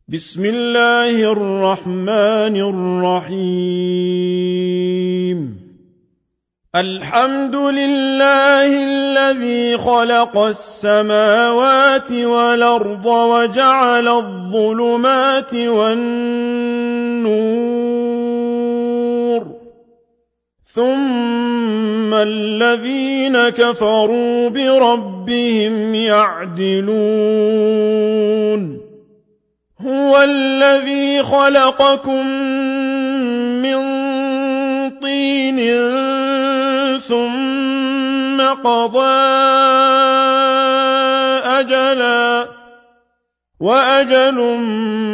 بسم الله الرحمن الرحيم الحمد لله الذي خلق السماوات والأرض وجعل الظلمات والنور ثم الذين كفروا بربهم يعدلون هو الذي خلقكم من طين ثم قضى أجلا وأجل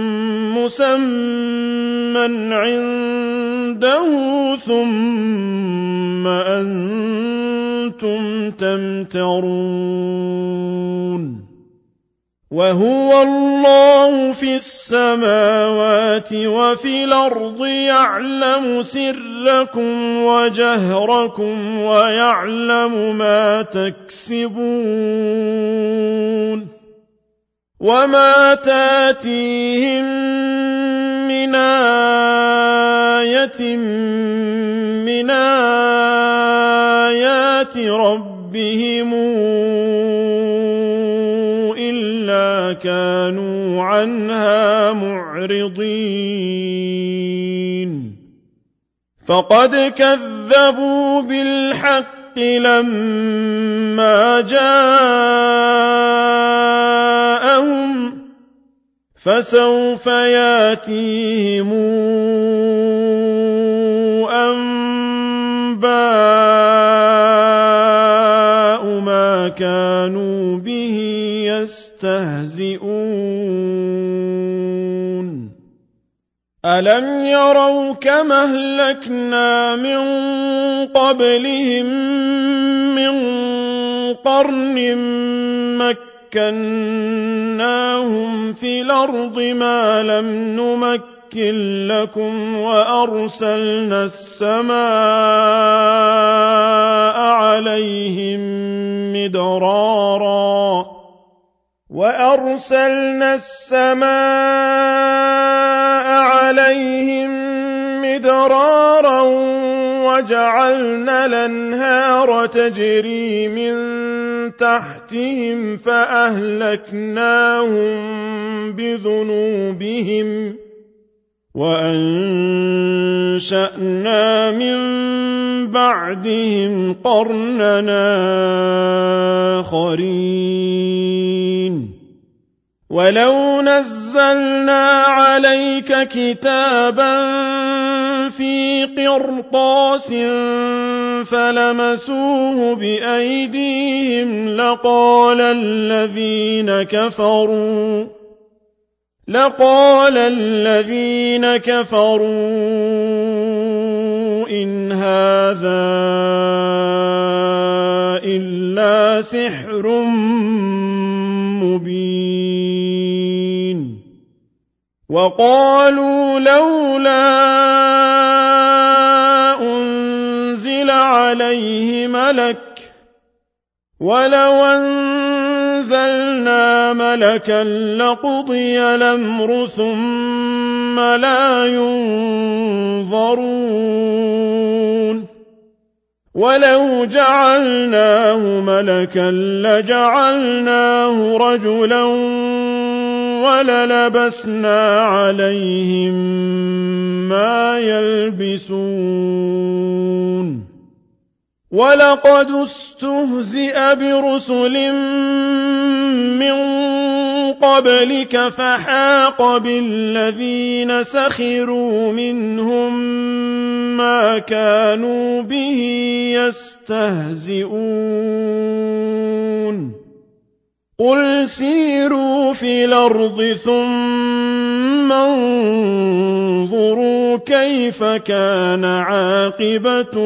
مسمى عنده ثم أنتم تمترون وهو الله في السماوات وفي الأرض يعلم سركم وجهركم ويعلم ما تكسبون وما تاتيهم من آية من آيات ربهم كانوا عنها معرضين فقد كذبوا بالحق لما جاءهم فسوف ياتيهم أنباء ما كانوا به يستهزئون ألم يروا كما أهلكنا من قبلهم من قرن مكناهم في الأرض ما لم نمكن لكم وأرسلنا السماء عليهم مدرارا وجعلنا الأنهار تجري من تحتهم فأهلكناهم بذنوبهم وأنشأنا من بعدهم قرننا آخرين ولو نزلنا عليك كتابا في قرطاس فلمسوه بأيديهم لقال الذين كفروا إن هذا إلا سحر مبين وقالوا لولا أنزل عليه ملك ولو أنزلنا ملكا لقضي الأمر ثم لا ينظرون ولو جعلناه ملكا لجعلناه رجلا وللبسنا عليهم ما يلبسون ولقد استهزئ برسل من قبلك فحاق بالذين سخروا منهم ما كانوا به يستهزئون قل سيروا في الأرض ثم انظروا كيف كان عاقبة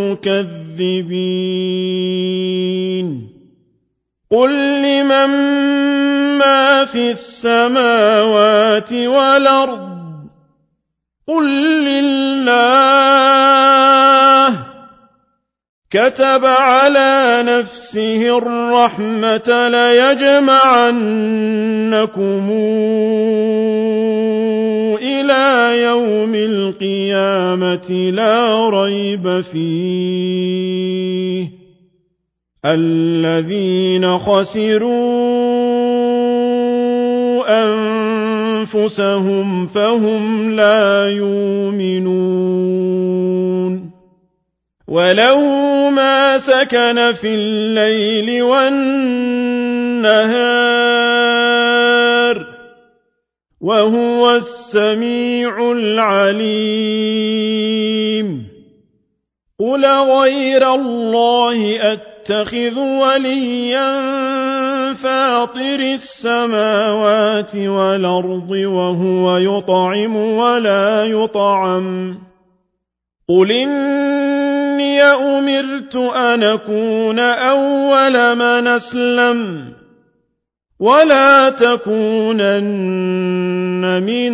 المكذبين قل لمن ما في السماوات والأرض قل لله كتب على نفسه الرحمة ليجمعنكم إلى يوم القيامة لا ريب فيه الذين خسروا أنفسهم فهم لا يؤمنون وله ما سكن في الليل والنهار وهو السميع العليم قل غير الله أتخذ وليا فاطر السماوات والأرض وهو يطعم ولا يطعم قل إني أمرت أن أكون أول من أسلم ولا تكونن من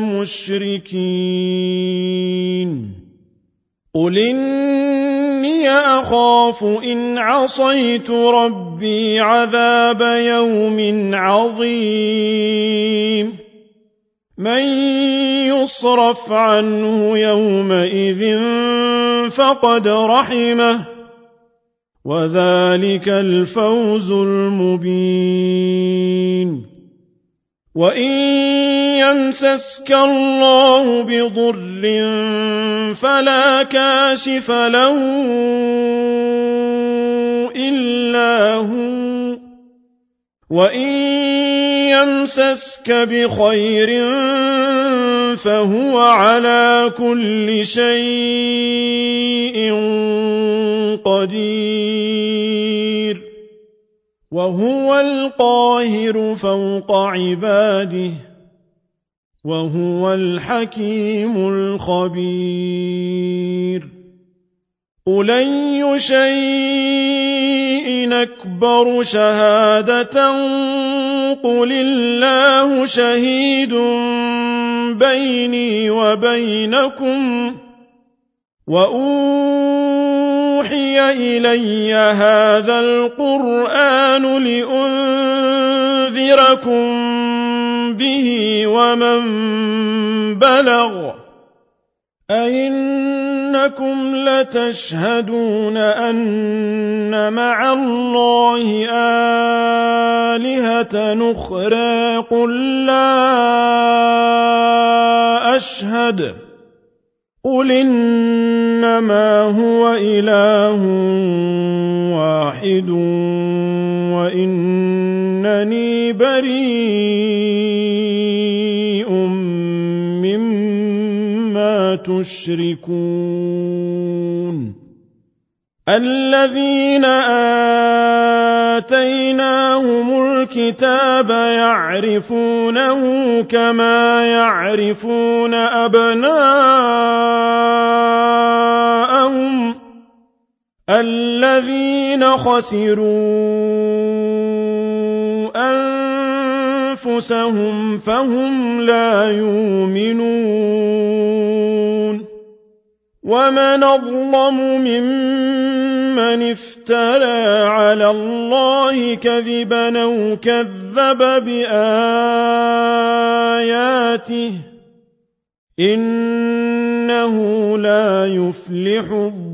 المشركين قل إني أخاف إن عصيت ربي عذاب يوم عظيم من يصرف عنه يومئذ فقد رحمه وذلك الفوز المبين وإن يمسسك الله بضر فلا كاشف له إلا هو وإن يمسسك بخير فهو على كل شيء قدير وهو القاهر فوق عباده وهو الحكيم الخبير قل أي شيء أكبر شهادة قل الله شهيد بيني وبينكم وأوحي إلي هذا القرآن لأنذركم به ومن بلغ أئنكم لتشهدون أن مع الله آلهة أخرى قل لا أشهد قل إنما هو إله واحد وإنني بريء مما تشركون الذين آتيناهم الكتاب يعرفونه كما يعرفون أبناءهم الذين خسروا أنفسهم فهم لا يؤمنون ومن أظلم ممن افترى على الله كذبا أو كذب بآياته إنه لا يفلح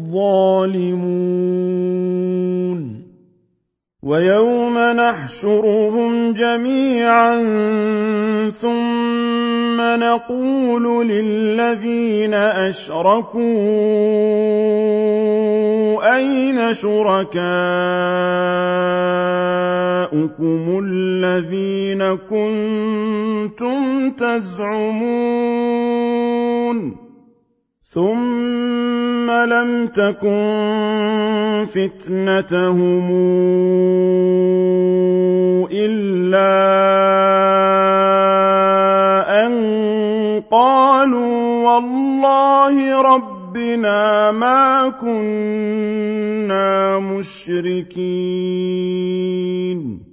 الظالمون ويوم نحشرهم جميعا ثم نقول للذين أشركوا أين شركاؤكم الذين كنتم تزعمون ثم لم تكن فتنتهم إلا أن قالوا والله ربنا ما كنا مشركين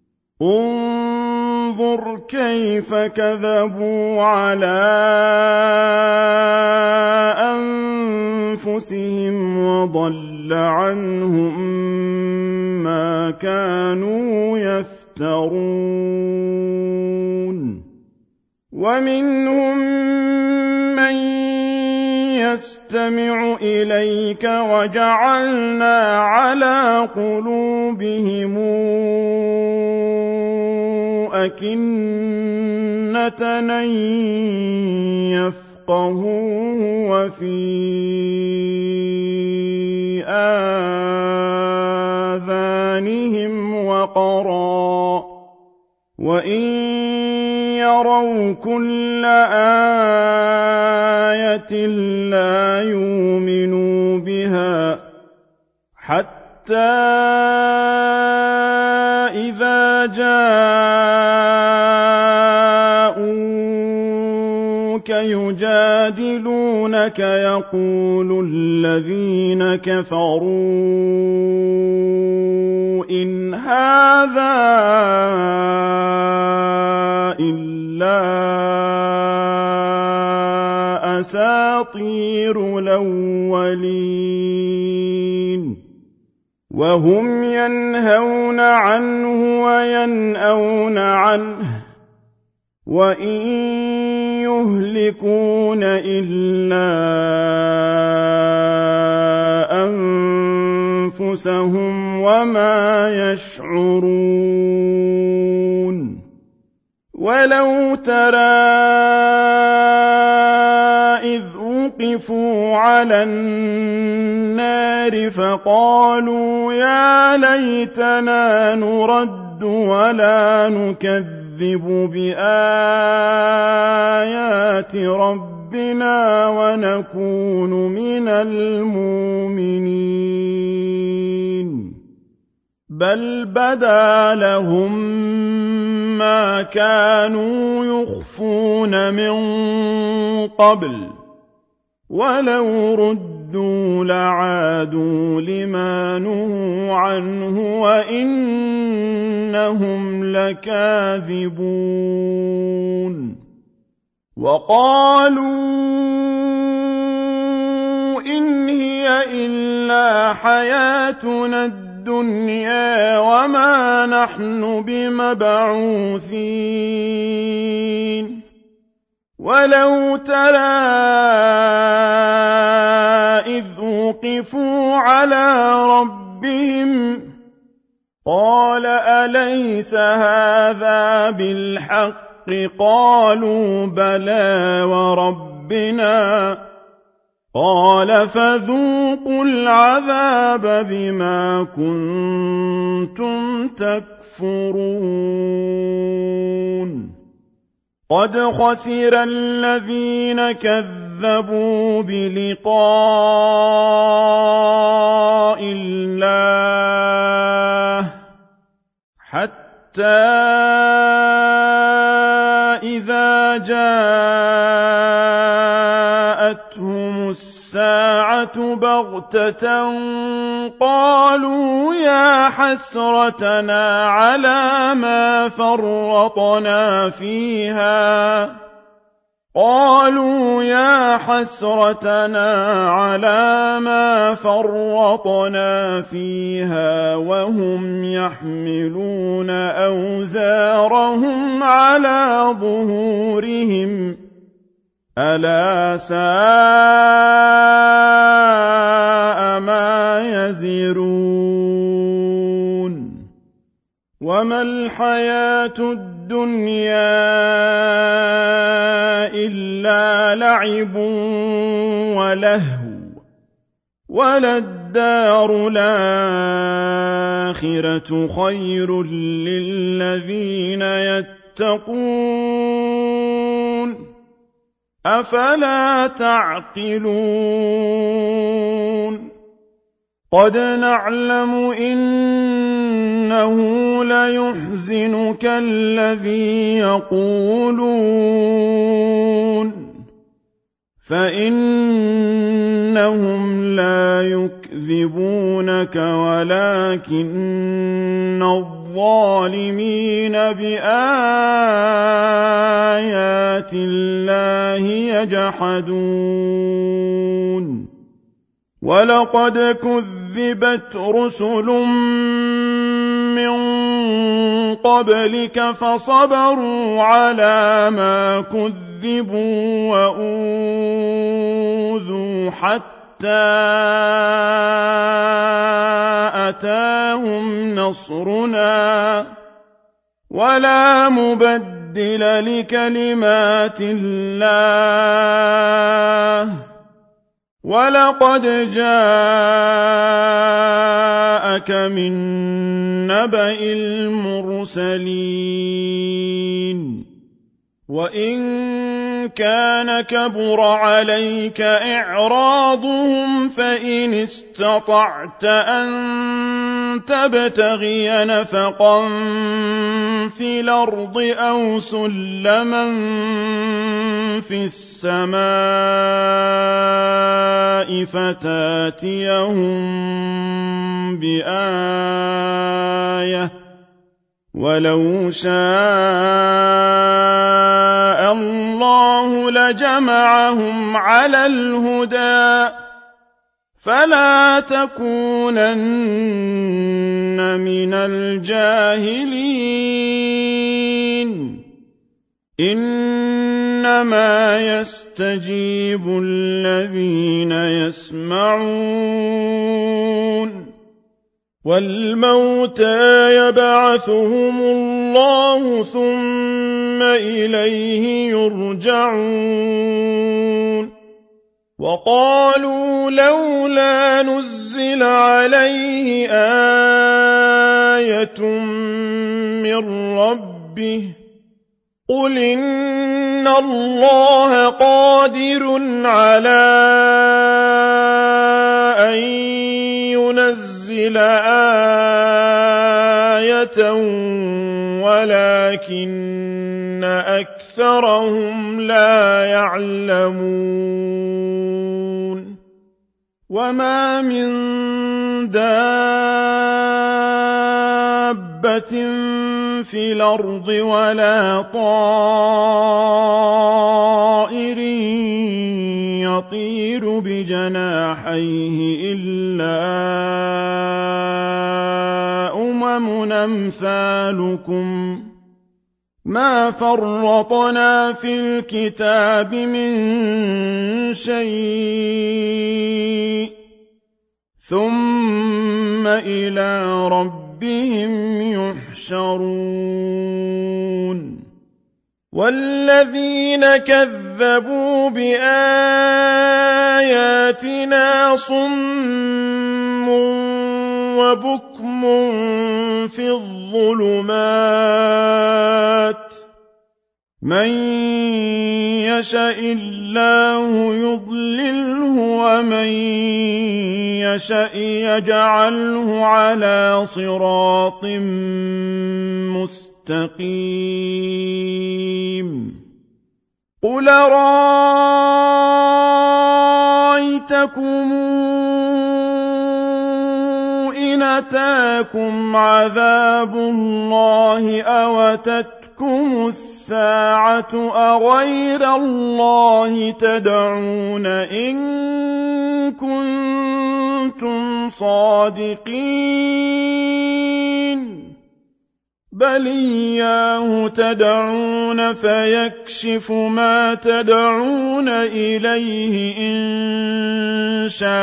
انظر كيف كذبوا على أنفسهم وضل ليضل عنهم ما كانوا يفترون ومنهم من يستمع إليك وجعلنا على قلوبهم أكنة أن يفقهوه وفي آذانهم وقرا وإن يروا كل آية لا يؤمنوا بها حتى إذا جاءوك يجادلونك يقول الذين كفروا إن هذا إلا أساطير الأولين وهم ينهون عنه وينأون عنه وإن يهلكون إلا أنفسهم وما يشعرون ولو ترى إذ وقفوا على النار فقالوا يا ليتنا نرد ولا نكذب بآيات ربنا ونكون من المؤمنين بل بدا لهم ما كانوا يخفون من قبل ولو ردوا لعادوا لما نهوا عنه وإنهم لكاذبون وقالوا إن هي إلا حياتنا الدنيا وما نحن بمبعوثين ولو ترى إذ وقفوا على ربهم قال أليس هذا بالحق قالوا بلى وربنا قال فذوقوا العذاب بما كنتم تكفرون قد خسر الذين كذبوا بلقاء الله حتى إذا جاءتهم الساعة بغتة قالوا يا حسرتنا على ما فرطنا فيها وهم يحملون أوزارهم على ظهورهم ألا ساء ما يزرون وما الحياة الدنيا إلا لعب ولهو وللدار الآخرة خير للذين يتقون أفلا تعقلون قد نعلم إنه ليحزنك الذي يقولون فإنهم لا يكذبونك ولكن الظالمين بآيات الله يجحدون ولقد كذب كذبت رسل من قبلك فصبروا على ما كذبوا وأوذوا حتى أتاهم نصرنا ولا مبدل لكلمات الله ولقد جاءك من نبأ المرسلين وإن كان كبر عليك إعراضهم فإن استطعت أن تبتغي نفقا في الأرض أو سلما في السماء فتاتيهم بآية ولو شاء الله لجمعهم على الهدى فلا تكونن من الجاهلين إنما يستجيب الذين يسمعون والموتى يبعثهم الله ثم إليه يرجعون وقالوا لولا نزل عليه آية من ربه قل إن الله قادر على أن ينزل آية ولكن أكثرهم لا يعلمون وما من دابة في الأرض ولا طائر يطير بجناحيه إلا أمثالكم ما فرطنا في الكتاب من شيء ثم إلى ربهم يحشرون والذين كذبوا بآياتنا صم وبكم في الظلمات من يشاء الله يضلله ومن يشاء يجعله على صراط مستقيم قل رأيتكم إن أتاكم عذاب الله أو أتتكم الساعة أغير الله تدعون إن كنتم صادقين بل إياه تدعون فيكشف ما تدعون إليه إن شاء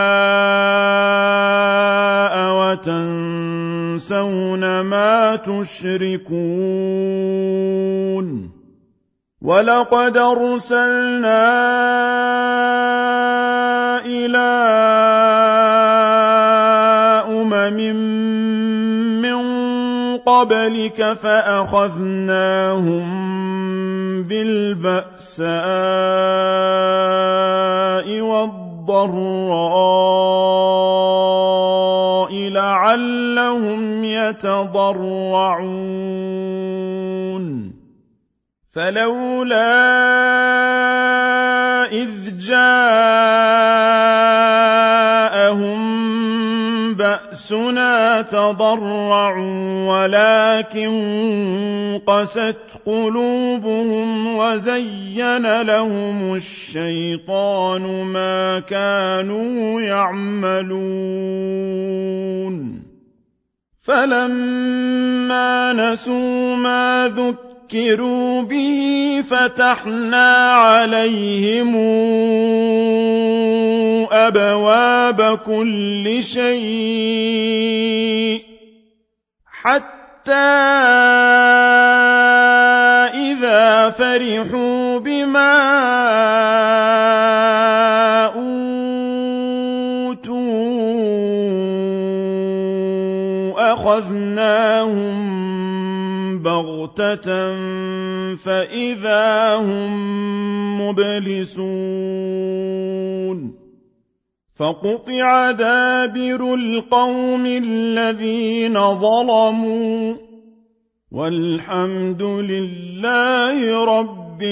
وتنسون ما تشركون ولقد أرسلنا إلى قبلك فأخذناهم بالبأساء والضراء لعلهم يتضرعون فلولا إذ جاءهم بأسنا تضرعوا ولكن قست قلوبهم وزين لهم الشيطان ما كانوا يعملون فلما نسوا ما ذكروا به فتحنا عليهم أبواب كل شيء حتى إذا فرحوا بما أوتوا أخذناهم بغتة فإذا هم مبلسون فقطع دابر القوم الذين ظلموا والحمد لله رب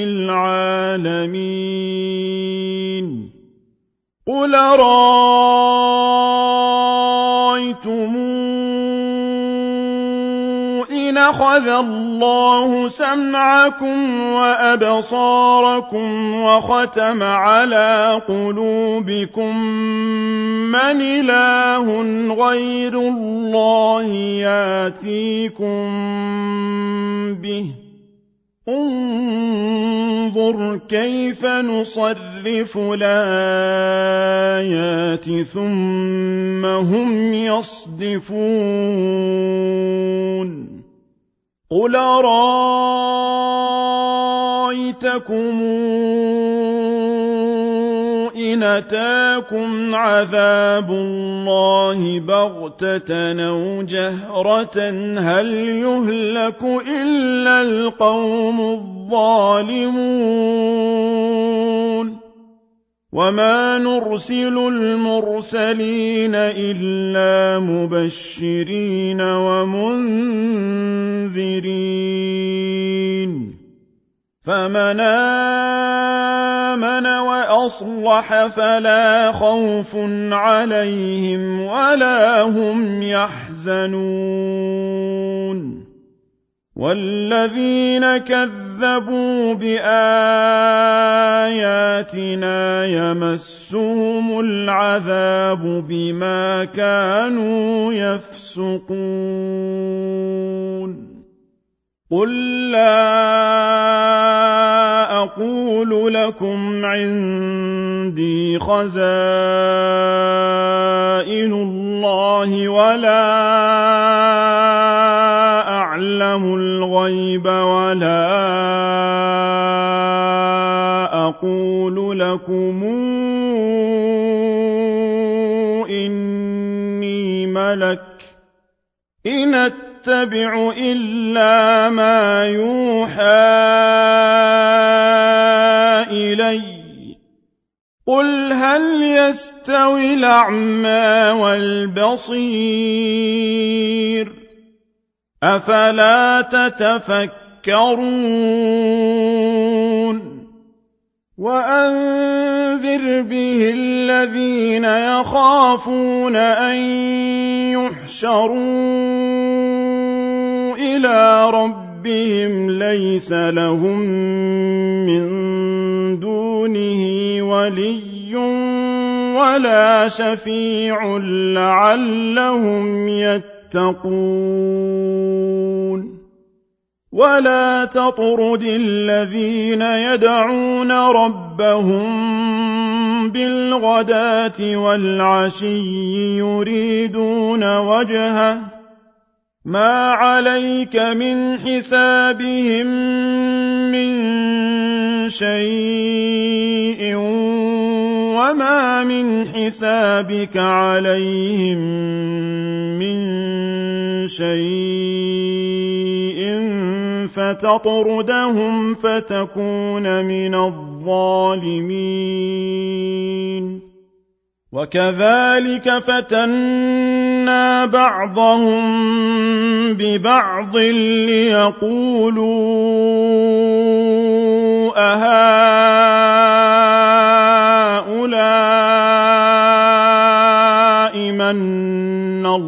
العالمين قل رأيتم إن أخذ الله سمعكم وأبصاركم وختم على قلوبكم من إله غير الله ياتيكم به انظر كيف نصرف الآيات ثم هم يصدفون قل رأيتكم إن أتاكم عذاب الله بغتة أو جهرة هل يهلك إلا القوم الظالمون وما نرسل المرسلين إلا مبشرين ومنذرين فمن آمن وأصلح فلا خوف عليهم ولا هم يحزنون والذين كذبوا بآياتنا يمسهم العذاب بما كانوا يفسقون قل لا أقول لكم عندي خزائن الله ولا أعلم الغيب ولا أقول لكم إني ملك إن أتبع إلا ما يوحى إلي قل هل يستوي الأعمى والبصير أفلا تتفكرون وأنذر به الذين يخافون أن يحشروا إلى ربهم ليس لهم من دونه ولي ولا شفيع لعلهم يتقون ولا تطرد الذين يدعون ربهم بالغداة والعشي يريدون وجهه ما عليك من حسابهم من شيء وما من حسابك عليهم من شيء فتطردهم فتكون من الظالمين وكذلك فتنا بعضهم ببعض ليقولوا أهؤلاء من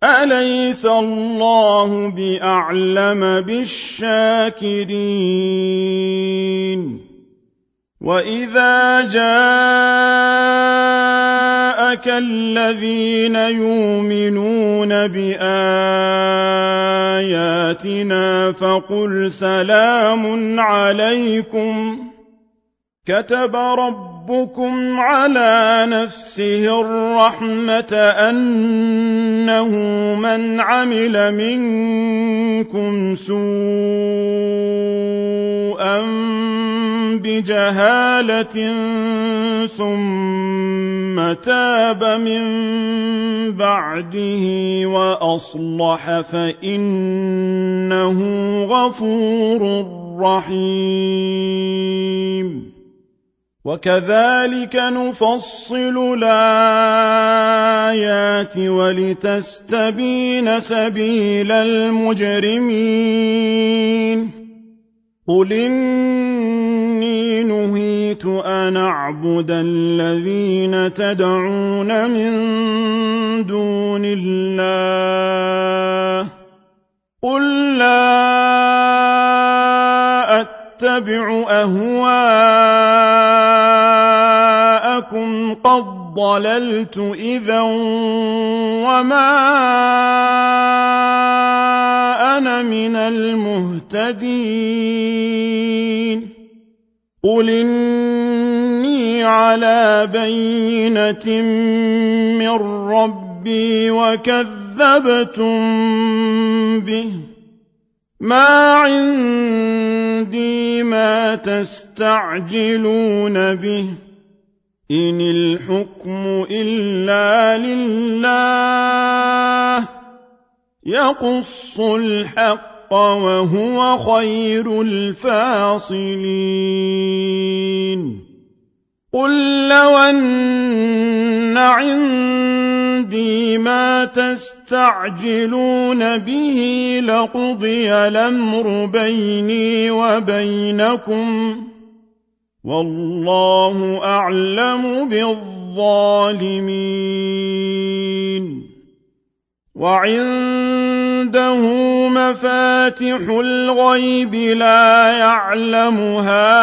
أليس الله بأعلم بالشاكرين وإذا جاءك الذين يؤمنون بآياتنا فقل سلام عليكم كتب ربكم على نفسه الرحمة أنه من عمل منكم سوءا بجهالة ثم تاب من بعده وأصلح فإنه غفور رحيم وكذلك نفصل الآيات ولتستبين سبيل المجرمين قل إني نهيت أن أعبد الذين تدعون من دون الله قل لا أتبع أهواءكم قد ضللت إذا وما أنا من المهتدين قل إني على بينة من ربي وكذبتم به ما عندي ما تستعجلون به إن الحكم إلا لله يقص الحق وهو خير الفاصلين قل لو أن عندي ما تستعجلون به لقضي الأمر بيني وبينكم والله أعلم بالظالمين وعنده مفاتح الغيب لا يعلمها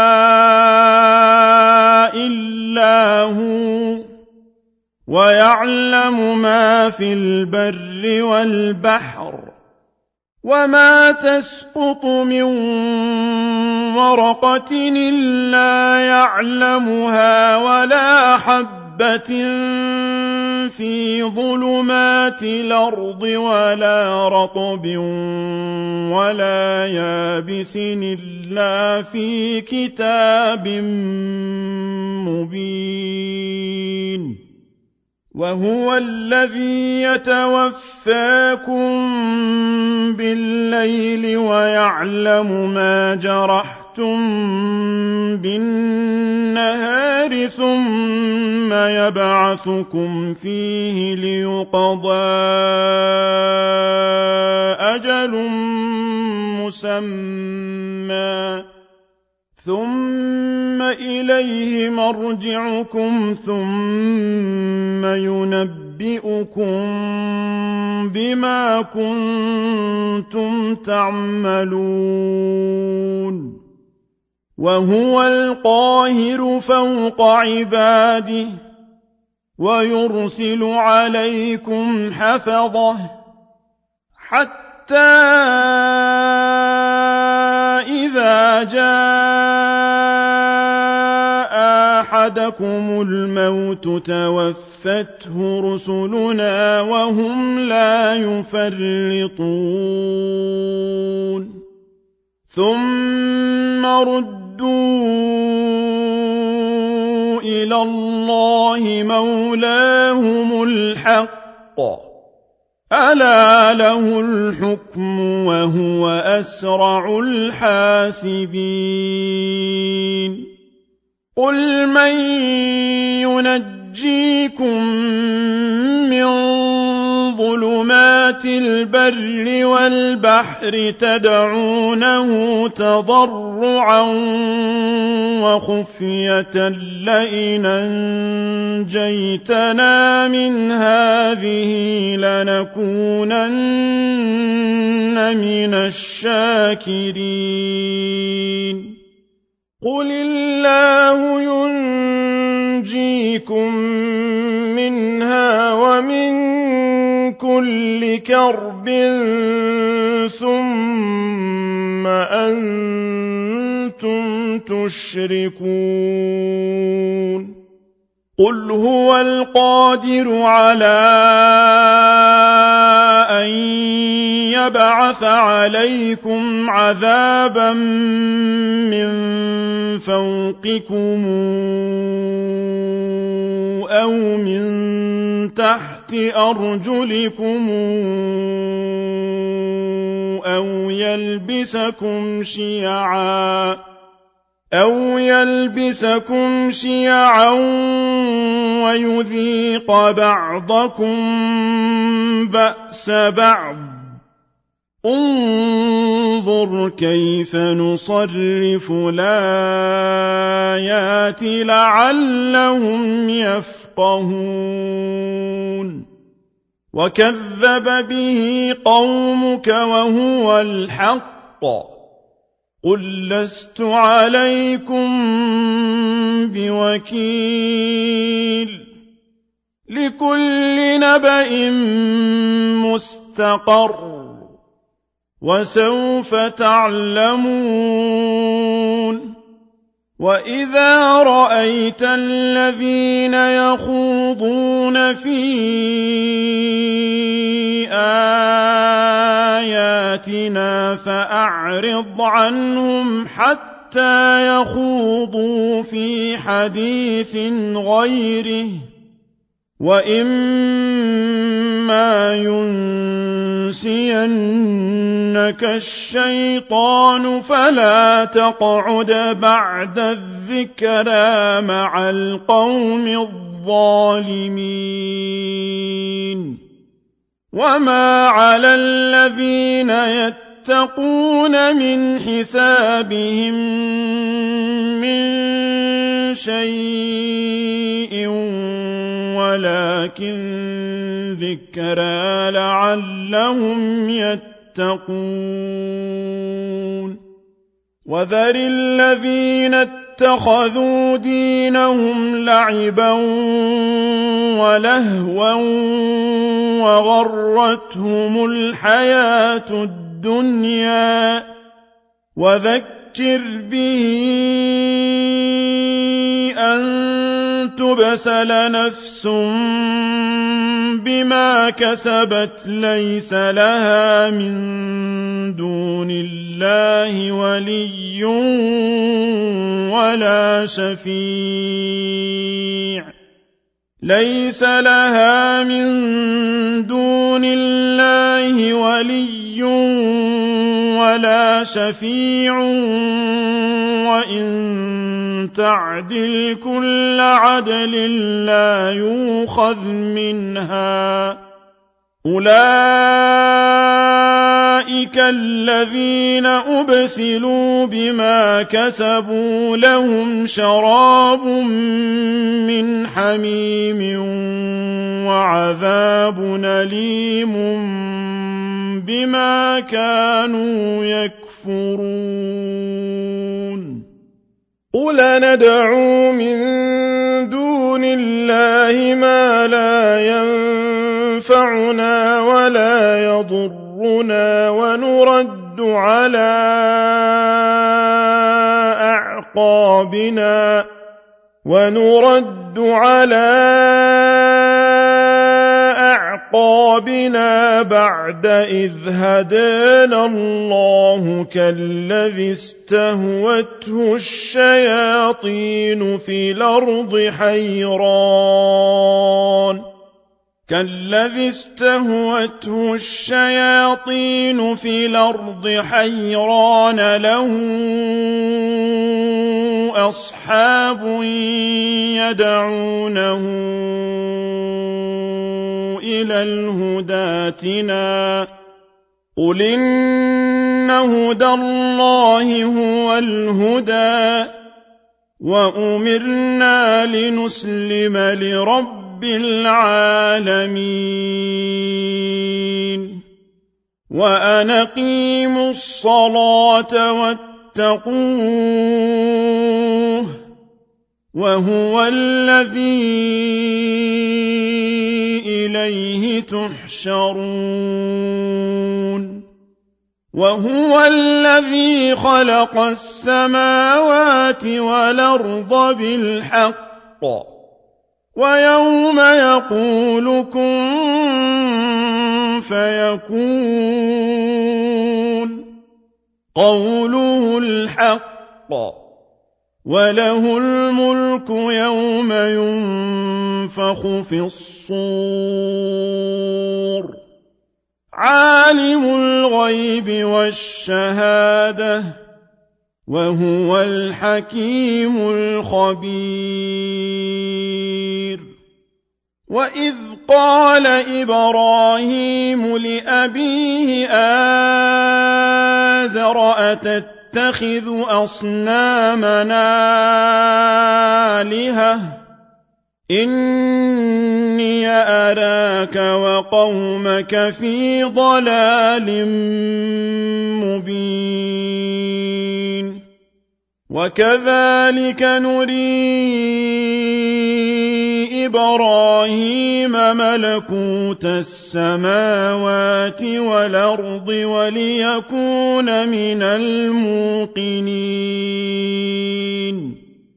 إلا هو ويعلم ما في البر والبحر وما تسقط من ورقة إلا يعلمها ولا حبة في ظلمات الأرض ولا رطب ولا يابس إلا في كتاب مبين وهو الذي يتوفاكم بالليل ويعلم ما جرحتم بالنهار ثم يبعثكم فيه ليقضى أجل مسمى ثم إليه مرجعكم ثم ينبئكم بما كنتم تعملون وهو القاهر فوق عباده ويرسل عليكم حفظه حتى إذا جاء أحدكم الموت توفته رسلنا وهم لا يفرطون ثم ردوا إلى الله مولاهم الحق ألا له الحكم وهو أسرع الحاسبين قل من ينجيكم من ظلمات ظلمات البر والبحر تدعونه تضرعا وخفية لئن أنجيتنا من هذه لنكونن من الشاكرين قل الله ينجيكم منها ومن كل كرب ثم أنتم تشركون قل هو القادر على أن يبعث عليكم عذابا من فوقكم أو من تحت أرجلكم أو يلبسكم شيعا ويذيق بعضكم بأس بعض انظر كيف نصرف الآيات لعلهم يفقهون وكذب به قومك وهو الحق قل لست عليكم بوكيل لكل نبأ مستقر وسوف تعلمون وإذا رأيت الذين يخوضون في آياتنا فأعرض عنهم حتى يخوضوا في حديث غيره وإما ينسينك الشيطان فلا تقعد بعد الذكرى مع القوم الظالمين وما على الذين يتقون من حسابهم من شيء ولكن ذكرى لعلهم يتقون وذر الذين اتخذوا دينهم لعبا ولهوا وغرتهم الحياة الدنيا وذكر به أن تبسل نفس بما كسبت ليس لها من دون الله ولي ولا شفيع ليس لها من دون الله ولي ولا شفيع وإن تعدل كل عدل لا يؤخذ منها أولئك الذين أبسلوا بما كسبوا لهم شراب من حميم وعذاب أليم بما كانوا يكفرون قل ندعو من دون الله ما لا ينفعنا ولا يضرنا ونرد على أعقابنا بعد إذ هدانا الله كالذي استهوته الشياطين في الأرض حيران له أصحاب يدعونه إلى الهدى ائتنا قل إن هدى الله هو الهدى وأمرنا لنسلم لرب العالمين وأن أقيموا الصلاة واتقوه وهو الذي إليه تحشرون وهو الذي خلق السماوات والأرض بالحق ويوم يقول كن فيكون قوله الحق وله الملك يوم ينفخ في الصور عالم الغيب والشهادة وهو الحكيم الخبير وإذ قال إبراهيم لأبيه آزر أتتخذ أصنامنا آلهة إني أراك وقومك في ضلال مبين وكذلك نري إبراهيم ملكوت السماوات والأرض وليكون من الموقنين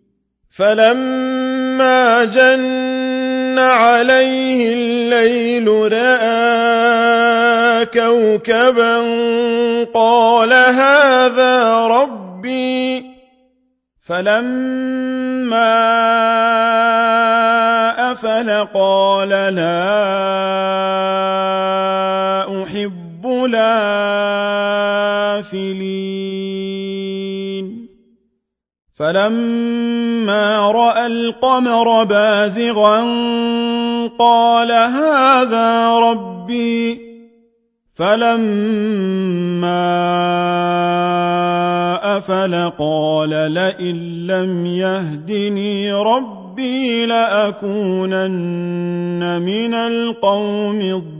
فلما جن عليه الليل رأى كوكبا قال هذا ربي فلما أفل قال لا أحب الآفلين فلما رأى القمر بازغا قال هذا ربي فلما أفل قال لئن لم يهدني ربي لأكونن من القوم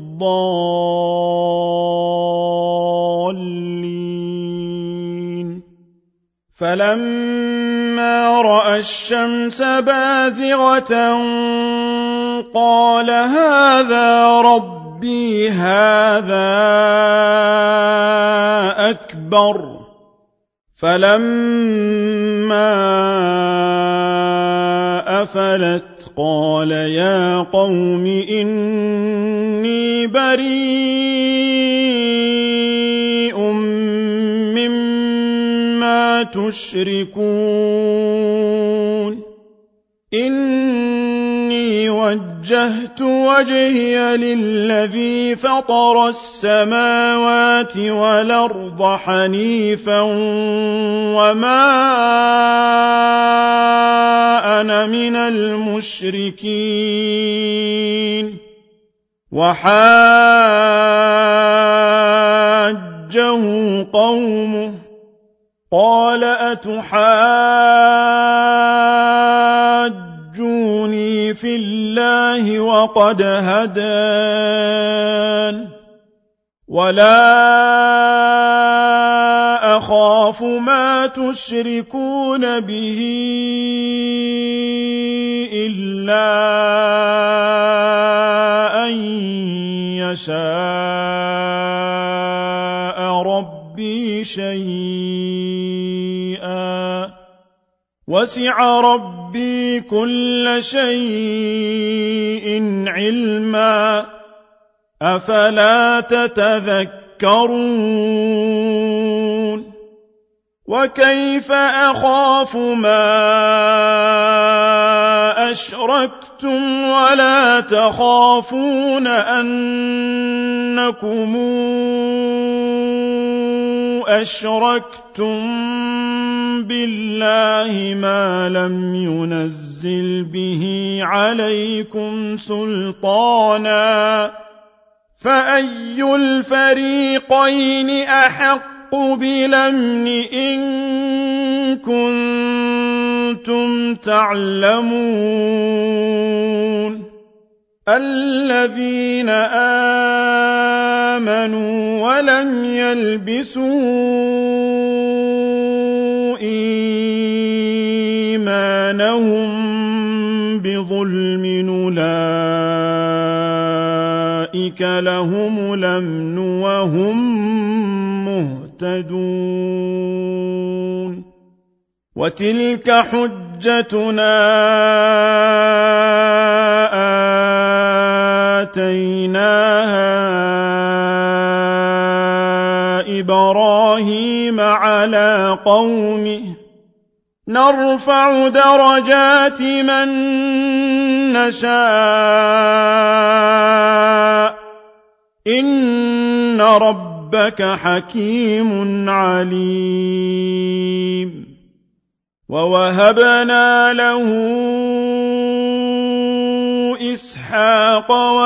الضالين فلما رأى الشمس بازغة قال هذا ربي هذا أكبر فلما أفلت قال يا قوم إني بريء مما تشركون إني وجهت وجهي للذي فطر السماوات والأرض حنيفا وما أنا من المشركين وحاجه قومه قال أتحاجوني في الله وقد هدان ولا أخاف ما تشركون به إلا أن يشاء ربي شيئا وسع ربي كل شيء علما أفلا تتذكرون وكيف أخاف ما أشركتم ولا تخافون أنكم أَشْرَكْتُم بِاللَّهِ مَا لَمْ يُنَزِّلْ بِهِ عَلَيْكُمْ سُلْطَانًا فَأَيُّ الْفَرِيقَيْنِ أَحَقُّ بِالْأَمْنِ إِن كُنتُمْ تَعْلَمُونَ الَّذِينَ آمَنُوا وَلَمْ يَلْبِسُوا إِيمَانَهُم بِظُلْمٍ أُولَٰئِكَ لَهُمُ الْأَمْنُ وَهُم مُّهْتَدُونَ وَتِلْكَ حُجَّتُنَا آتَيْنَاهَا إِبْرَاهِيمَ عَلَىٰ قَوْمِهِ نَرْفَعُ دَرَجَاتٍ مَّن نَّشَاءُ ۗ إِنَّ رَبَّكَ حَكِيمٌ عَلِيمٌ وَوَهَبْنَا لَهُ إِسْحَاقَ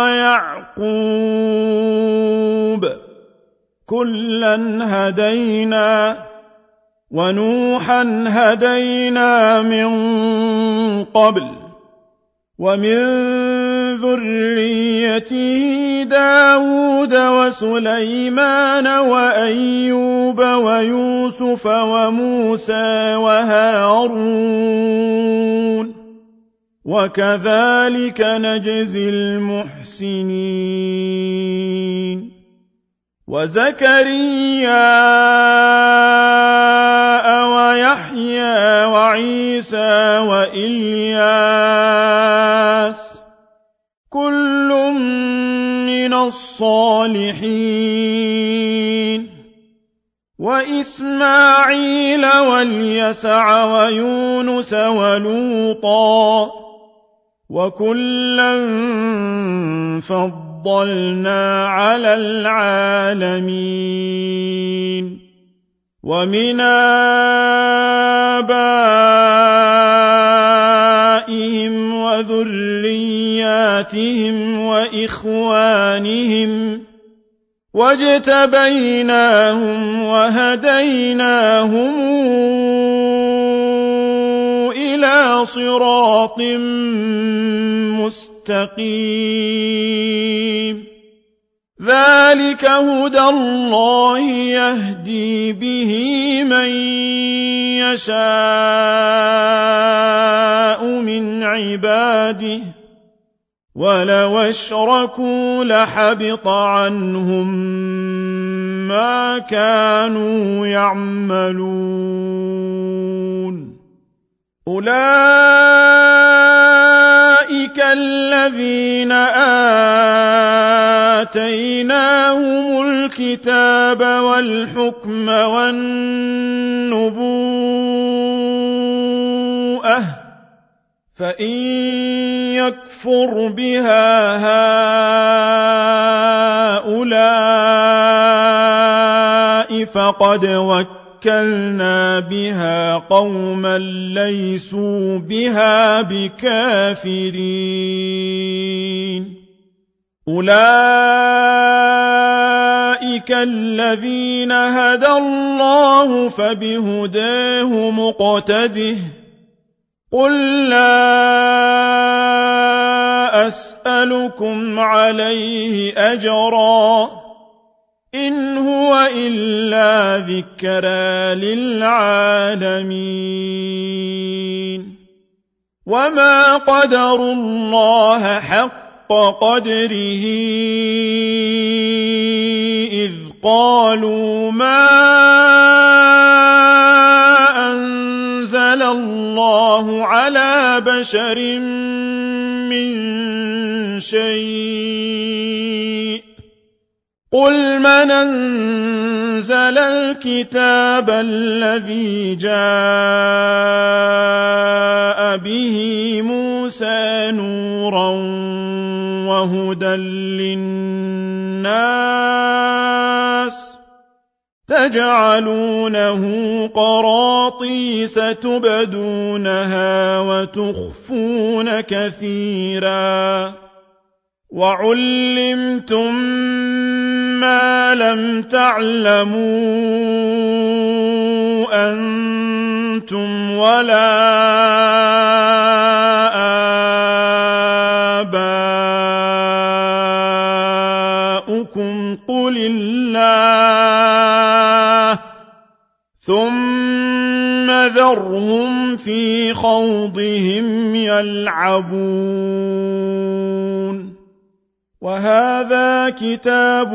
وَيَعْقُوبَ كُلًّا هَدَيْنَا وَنُوحًا هَدَيْنَا مِن قَبْلُ وَمِن ذُرِّيَّتِهِ دَاوُودَ وَسُلَيْمَانَ وَأَيُّوبَ وَيُوسُفَ وَمُوسَىٰ وَهَارُونَ وَكَذَٰلِكَ نَجْزِي الْمُحْسِنِينَ وَزَكَرِيَّا وَيَحْيَىٰ وَعِيسَىٰ وَإِلْيَاسَ كُلٌّ مِّنَ الصَّالِحِينَ وَإِسْمَاعِيلَ وَالْيَسَعَ وَيُونُسَ وَلُوطًا وَكُلًّا فَضَّلْنَا عَلَى الْعَالَمِينَ وَمِنْ آبَائِهِمْ وَذُرِّيَّاتِهِمْ وَإِخْوَانِهِمْ وَاجْتَبَيْنَاهُمْ وَهَدَيْنَاهُمْ إِلَىٰ صِرَاطٍ مُّسْتَقِيمٍ ذَٰلِكَ هُدَى اللَّهِ يَهْدِي بِهِ مَن يَشَاءُ مِنْ عِبَادِهِ ۚ وَلَوْ أَشْرَكُوا لَحَبِطَ عَنْهُم مَّا كَانُوا يَعْمَلُونَ أُولَٰئِكَ الَّذِينَ آتَيْنَاهُمُ الْكِتَابَ وَالْحُكْمَ وَالنُّبُوَّةَ ۚ فَإِن يَكْفُرْ بِهَا هَٰؤُلَاءِ فَقَدْ وَكَّلْنَا بِهَا قَوْمًا لَّيْسُوا بِهَا بِكَافِرِينَ أُولَٰئِكَ الَّذِينَ هَدَى اللَّهُ فَبِهُدَاهُ مُقْتَدِهْ ۗ قُل لَّا أَسْأَلُكُمْ عَلَيْهِ أَجْرًا ۖ إِنْ هُوَ إِلَّا ذِكْرَىٰ لِلْعَالَمِينَ وَمَا قَدَرُوا اللَّهَ حَقَّ قَدْرِهِ إِذْ قَالُوا مَا أَنزَلَ اللَّهُ عَلَىٰ بَشَرٍ مِّن شَيْءٍ ۗ قُلْ مَنْ أَنزَلَ الْكِتَابَ الَّذِي جَاءَ بِهِ مُوسَىٰ نُورًا وَهُدًى لِّلنَّاسِ ۚ تجعلونه قراطيس تبدونها وتخفون كثيرا وعلمتم ما لم تعلموا أنتم ولا آباؤكم قل الله ثم ذرهم في خوضهم يلعبون وهذا كتاب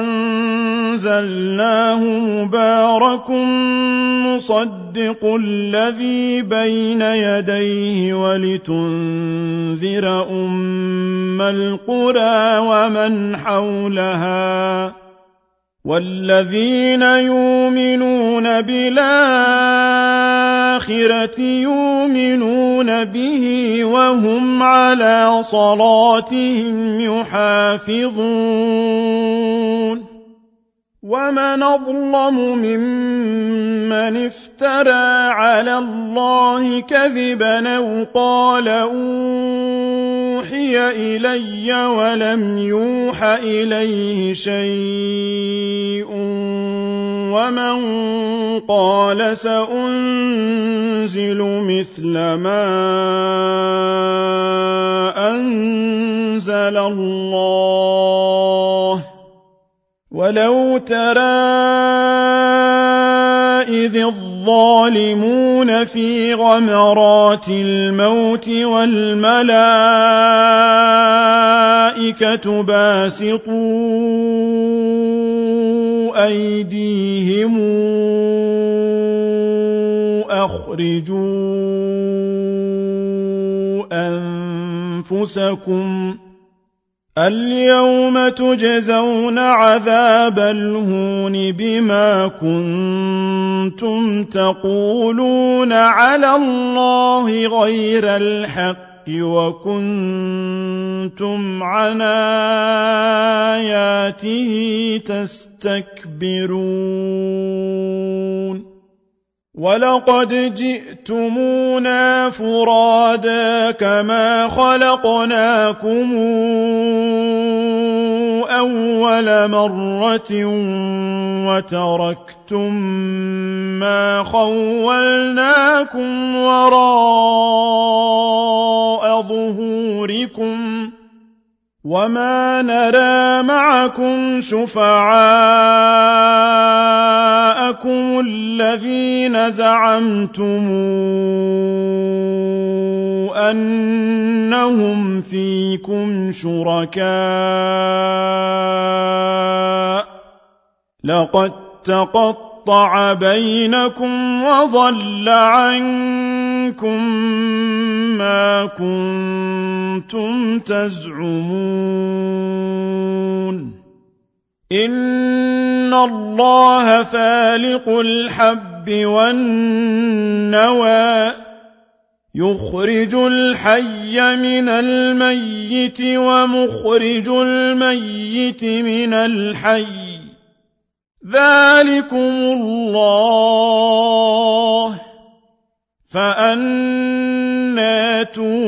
أنزلناه مبارك مصدق الذي بين يديه ولتنذر أم القرى ومن حولها والذين يؤمنون بالآخرة يؤمنون به وهم على صلاتهم يحافظون ومن أظلم ممن افترى على الله كذبا أو قال أوحي إلي ولم يوح إليه شيء ومن قال سأنزل مثل ما أنزل الله ولو ترى إذ الظالمون في غمرات الموت والملائكة باسطوا أيديهم أخرجوا أنفسكم اليوم تجزون عذاب الهون بما كنتم تقولون على الله غير الحق وكنتم عن آياته تستكبرون ولقد جئتمونا فرادا كما خلقناكم أول مرة وتركتم ما خولناكم وراء ظهوركم وما نرى معكم شفعاءكم الذين زعمتم أنهم فيكم شركاء لقد تقطع بينكم وضل عنكم ما كنتم تزعمون إن الله فالق الحب والنوى يخرج الحي من الميت ومخرج الميت من الحي ذلكم الله فأنى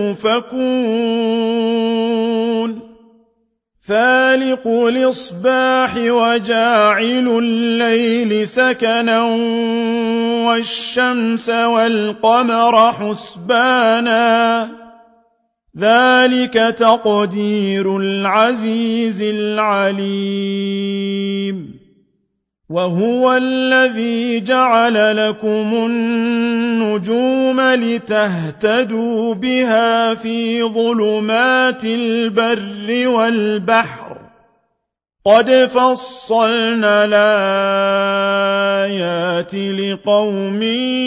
توفكون فالق الإصباح وجاعل الليل سكنا والشمس والقمر حسبانا ذلك تقدير العزيز العليم وهو الذي جعل لكم النجوم لتهتدوا بها في ظلمات البر والبحر قد فصلنا الآيات لقوم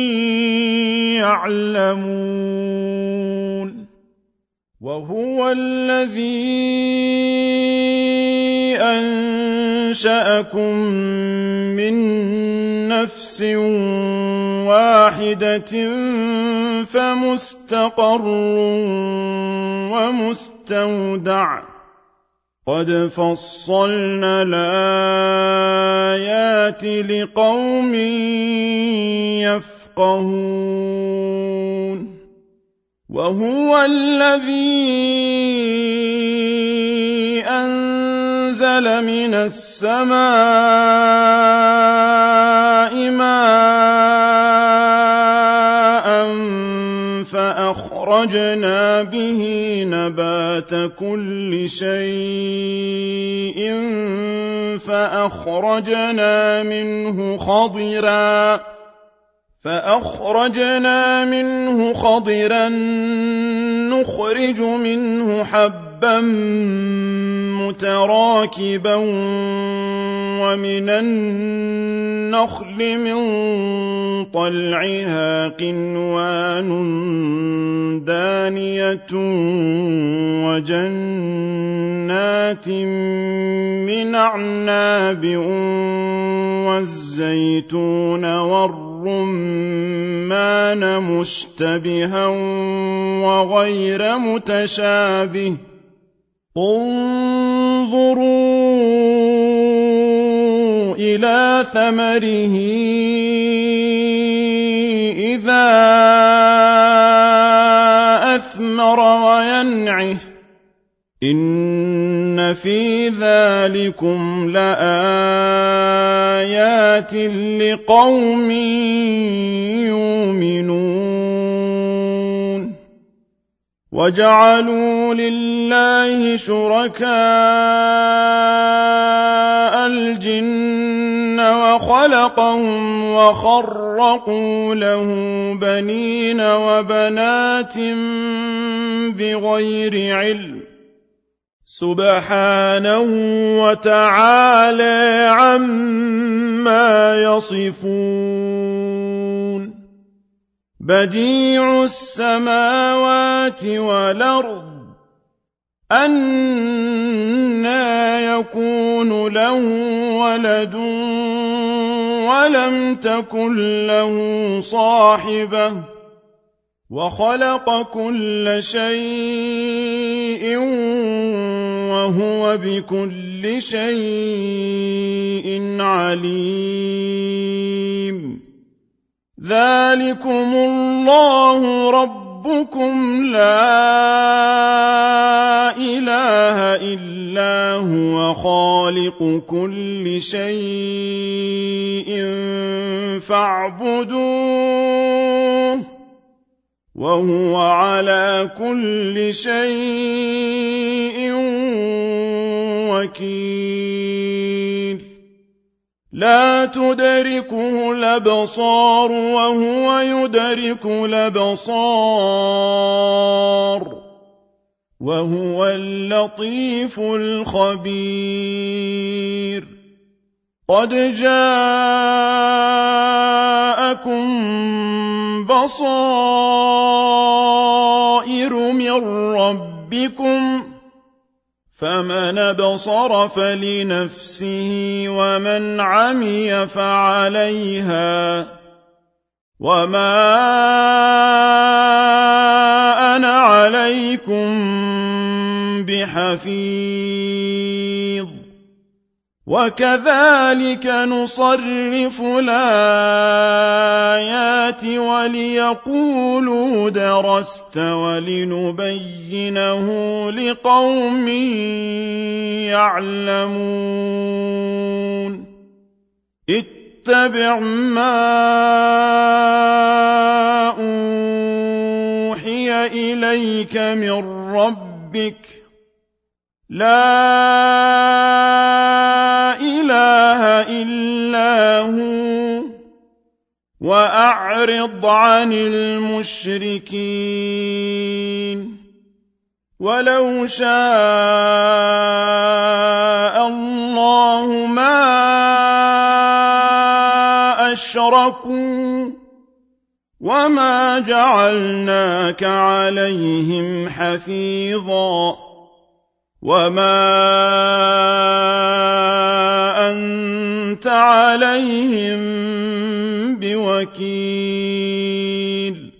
يعلمون وهو الذي أنشأكم من نفس واحدة فمستقر ومستودع قد فصلنا الآيات لقوم يفقهون وهو الذي أنزل من السماء ماء فأخرجنا به نبات كل شيء فأخرجنا منه خضرا نخرج منه حبا متراكبا ومن النخل من طلعها قنوان دانية وجنات من أعناب والزيتون والرمان مشتبها وغير متشابه انظروا إلى ثمره إذا أثمر وينعه إن في ذلكم لآيات لقوم يؤمنون وجعلوا لله شركاء الجن وخلقهم وخرقوا له بنين وبنات بغير علم سبحانه وتعالى عما يصفون بديع السماوات والأرض أنى يكون له ولد ولم تكن له صاحبة وخلق كل شيء وهو بكل شيء عليم ذلكم الله ربكم لا إله إلا هو خالق كل شيء فاعبدوه وهو على كل شيء وكيل لا تدركه الأبصار وهو يدرك الأبصار وهو اللطيف الخبير قد جاءكم بصائر من ربكم فمن أبصر فلنفسه ومن عمي فعليها وما أنا عليكم بحفيظ وكذلك نصرف الآيات وليقولوا درست ولنبينه لقوم يعلمون اتبع ما أوحي إليك من ربك لا إله إلا هو وأعرض عن المشركين ولو شاء الله ما أشركوا وما جعلناك عليهم حفيظا وما أنت عليهم بوكيل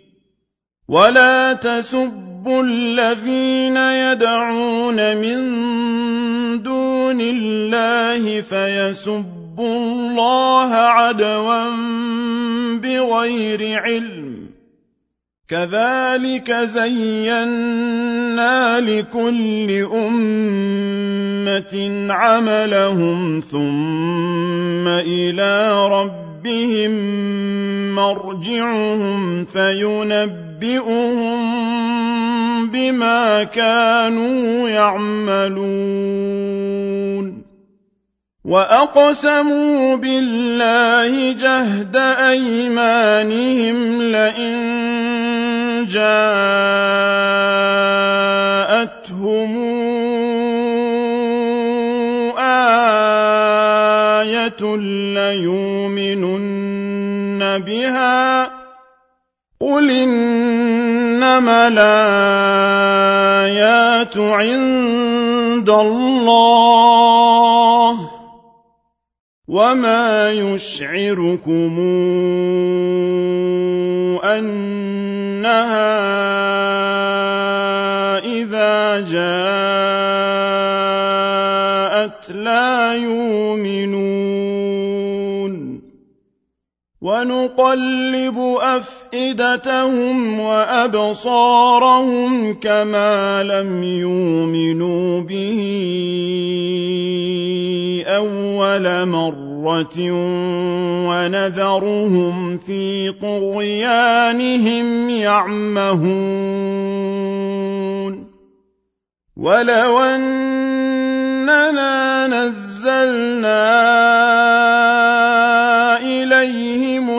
ولا تسبوا الذين يدعون من دون الله فيسبوا الله عدوا بغير علم كذلك زينا لكل أمة عملهم ثم إلى ربهم مرجعهم فينبئهم بما كانوا يعملون وأقسموا بالله جهد أيمانهم لئن جاءتهم آية ليؤمنن بها قل إنما الآيات عند الله وما يشعركم أنها إذا جاءت لا يؤمنون ونقلب أفئدتهم وأبصارهم كما لم يؤمنوا به أول مرة ونذرهم في طغيانهم يعمهون ولو أننا نزلنا إليهم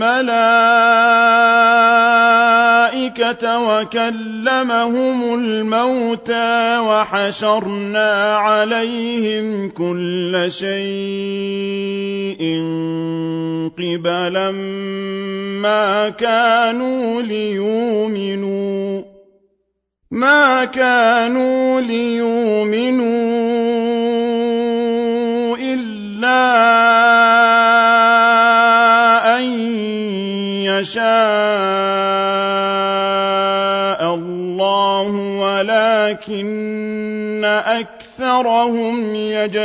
الملائكة وكلمهم الموتى وحشرنا عليهم كل شيء قبلا ما كانوا ليؤمنوا إلا أن يشاء الله ولكن أكثرهم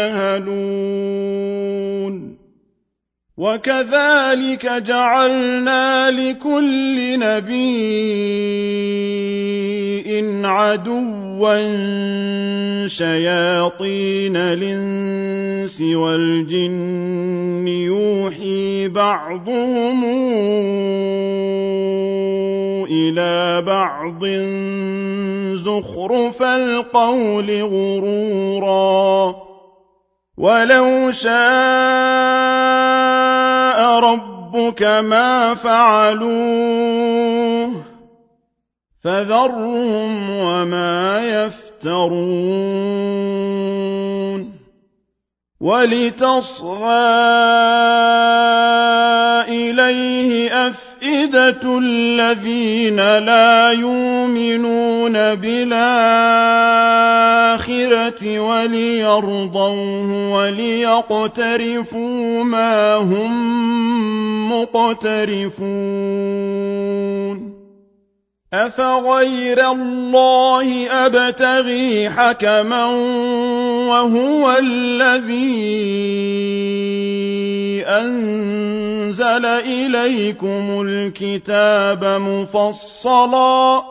يجهلون وكذلك جعلنا لكل نبي عدوا شياطين الإنس والجن يوحي بعضهم إلى بعض زخرف القول غرورا ولو شاء ربك ما فعلوه فذرهم وما يفترون ولتصغى إليه أفئدة الذين لا يؤمنون بالآخرة وليرضوه وليقترفوا ما هم مقترفون أفغير الله أبتغي حكما وهو الذي أنزل إليكم الكتاب مفصلا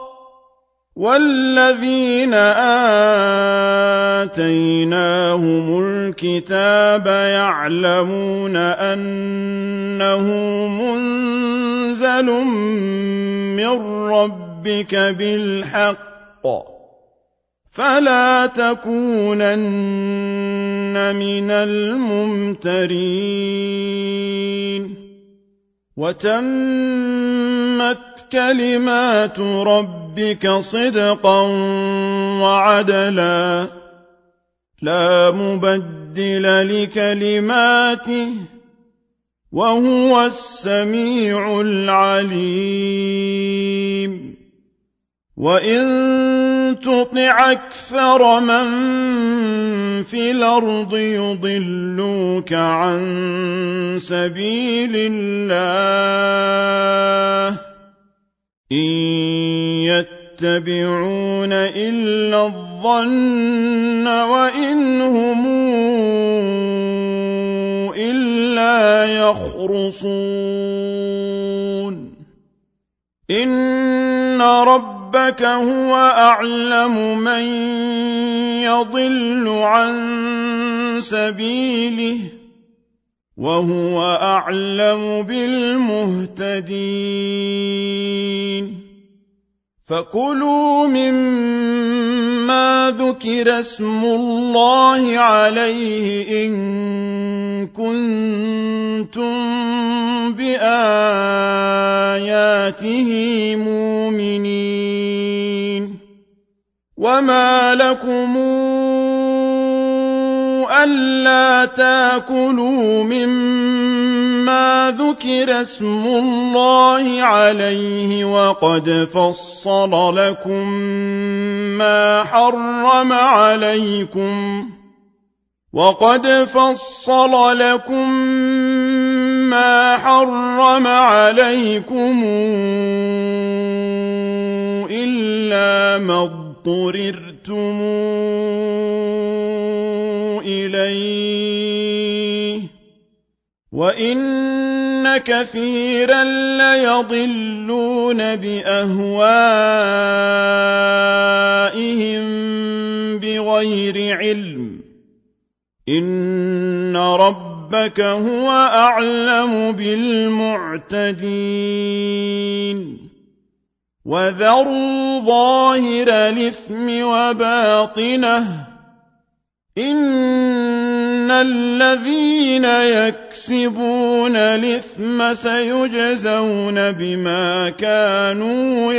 والذين آتيناهم الكتاب يعلمون أنه منزل من ربك بالحق فلا تكونن من الممترين وتمت كلمات ربك صدقا وعدلا لا مبدل لكلماته وهو السميع العليم وإن تطع أكثر من في الأرض يضلوك عن سبيل الله إن يتبعون إلا الظن الظَّنَّ وَإِنْ هُمْ إِلَّا يَخْرُصُونَ إِنَّ رَبَّكَ هُوَ أَعْلَمُ مَن يَضِلُّ عَن سَبِيلِهِ وَهُوَ أَعْلَمُ بِالْمُهْتَدِينَ فَكُلُوا مِمَّا ذُكِرَ اسْمُ اللَّهِ عَلَيْهِ إِن كُنتُم بِآيَاتِهِ مُؤْمِنِينَ وَمَا لَكُمْ أَلَّا تَأْكُلُوا مِمَّا ذُكِرَ اسْمُ اللَّهِ عَلَيْهِ وَقَدْ فَصَّلَ لَكُم مَّا حَرَّمَ عَلَيْكُمْ إِلَّا مَا اضْطُرِرْتُمْ إِلَيْهِ وَإِنَّ كَثِيرًا لَّيَضِلُّونَ بِأَهْوَائِهِم بِغَيْرِ عِلْمٍ إِنَّ رَبَّكَ هُوَ أَعْلَمُ بِالْمُعْتَدِينَ وَذَرُوا ظَاهِرَ الْإِثْمِ وَبَاطِنَهُ إِنَّ الَّذِينَ يَكْسِبُونَ الْإِثْمَ سَيُجْزَوْنَ بِمَا كَانُوا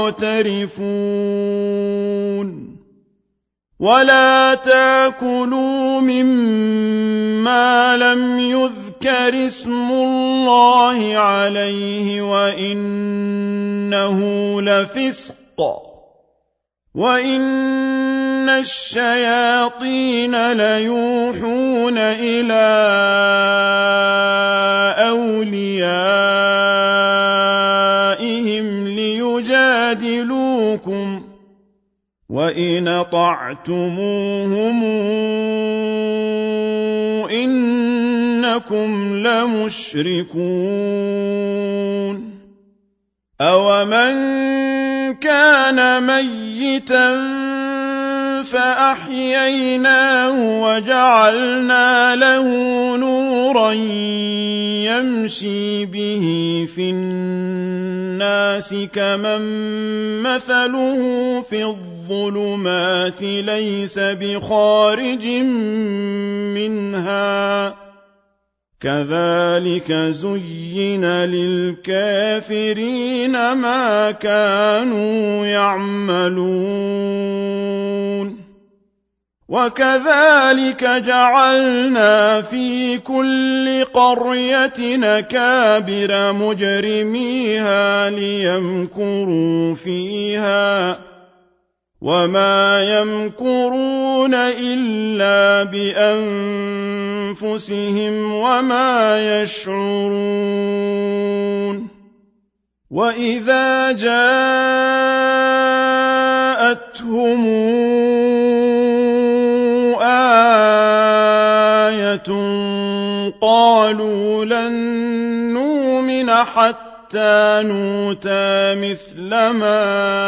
يَقْتَرِفُونَ وَلَا تَأْكُلُوا مِمَّا لَمْ يُذْكَرِ اسْمُ اللَّهِ عَلَيْهِ وَإِنَّهُ لَفِسْقٌ وَإِنَّ الشَّيَاطِينَ لَيُوحُونَ إِلَىٰ أَوْلِيَائِهِمْ لِيُجَادِلُوكُمْ وَإِنْ أَطَعْتُمُوهُمْ إِنَّكُمْ لَمُشْرِكُونَ أَوَمَنْ كَانَ مَيِّتًا فَأَحْيَيْنَاهُ وَجَعَلْنَا لَهُ نُورًا يَمْشِي بِهِ فِي النَّاسِ كَمَن مَّثَلُهُ فِي الظُّلُمَاتِ لَيْسَ بِخَارِجٍ مِّنْهَا كَذَلِكَ زُيِّنَ لِلْكَافِرِينَ مَا كَانُوا يَعْمَلُونَ وَكَذَلِكَ جَعَلْنَا فِي كُلِّ قَرْيَةٍ أَكَابِرَ مُجْرِمِيهَا لِيَمْكُرُوا فِيهَا وَمَا يَمْكُرُونَ إِلَّا بِأَنفُسِهِمْ وَمَا يَشْعُرُونَ وَإِذَا جَاءَتْهُمْ آيَةٌ قَالُوا لَن نُّؤْمِنَ حَتَّىٰ نُؤْتَىٰ مِثْلَ مَا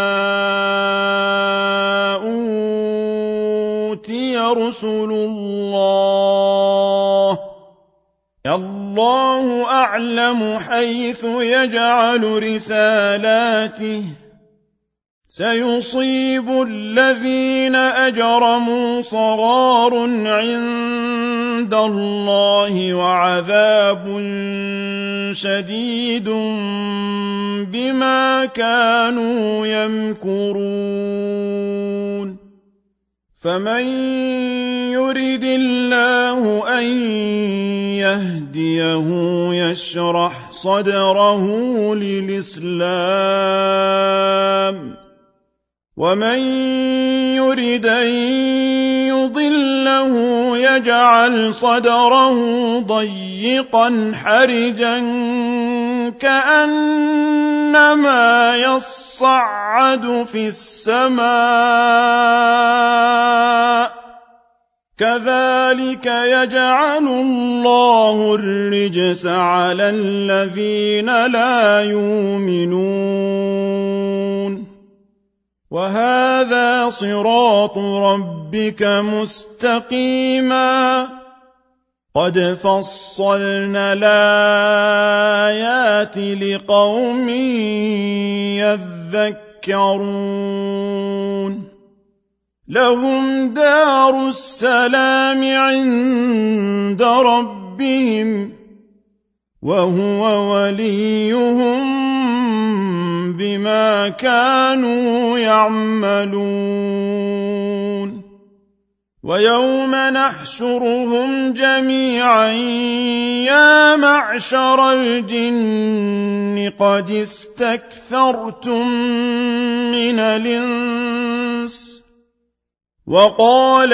أُوتِيَ رُسُلُ اللَّهِ اللَّهُ أَعْلَمُ حَيْثُ يَجْعَلُ رِسَالَاتِهِ سَيُصِيبُ الَّذِينَ أَجْرَمُوا صَغَارٌ عِندَ اللَّهِ وَعَذَابٌ شَدِيدٌ بِمَا كَانُوا يَمْكُرُونَ فَمَن يُرِدِ اللَّهُ أَن يَهْدِيَهُ يَشْرَحْ صَدْرَهُ لِلْإِسْلَامِ وَمَن يُرِدْ أَن يُضِلَّهُ يَجْعَلْ صَدْرَهُ ضَيِّقًا حَرِجًا كَأَنَّمَا كأنما يصعد في السماء كذلك يجعل الله الرجس على الذين لا يؤمنون وهذا صراط ربك مستقيما قد فصلنا الآيات لقوم يذكرون لهم دار السلام عند ربهم وهو وليهم بما كانوا يعملون ويوم نحشرهم جميعا يا معشر الجن قد استكثرتم من الإنس وقال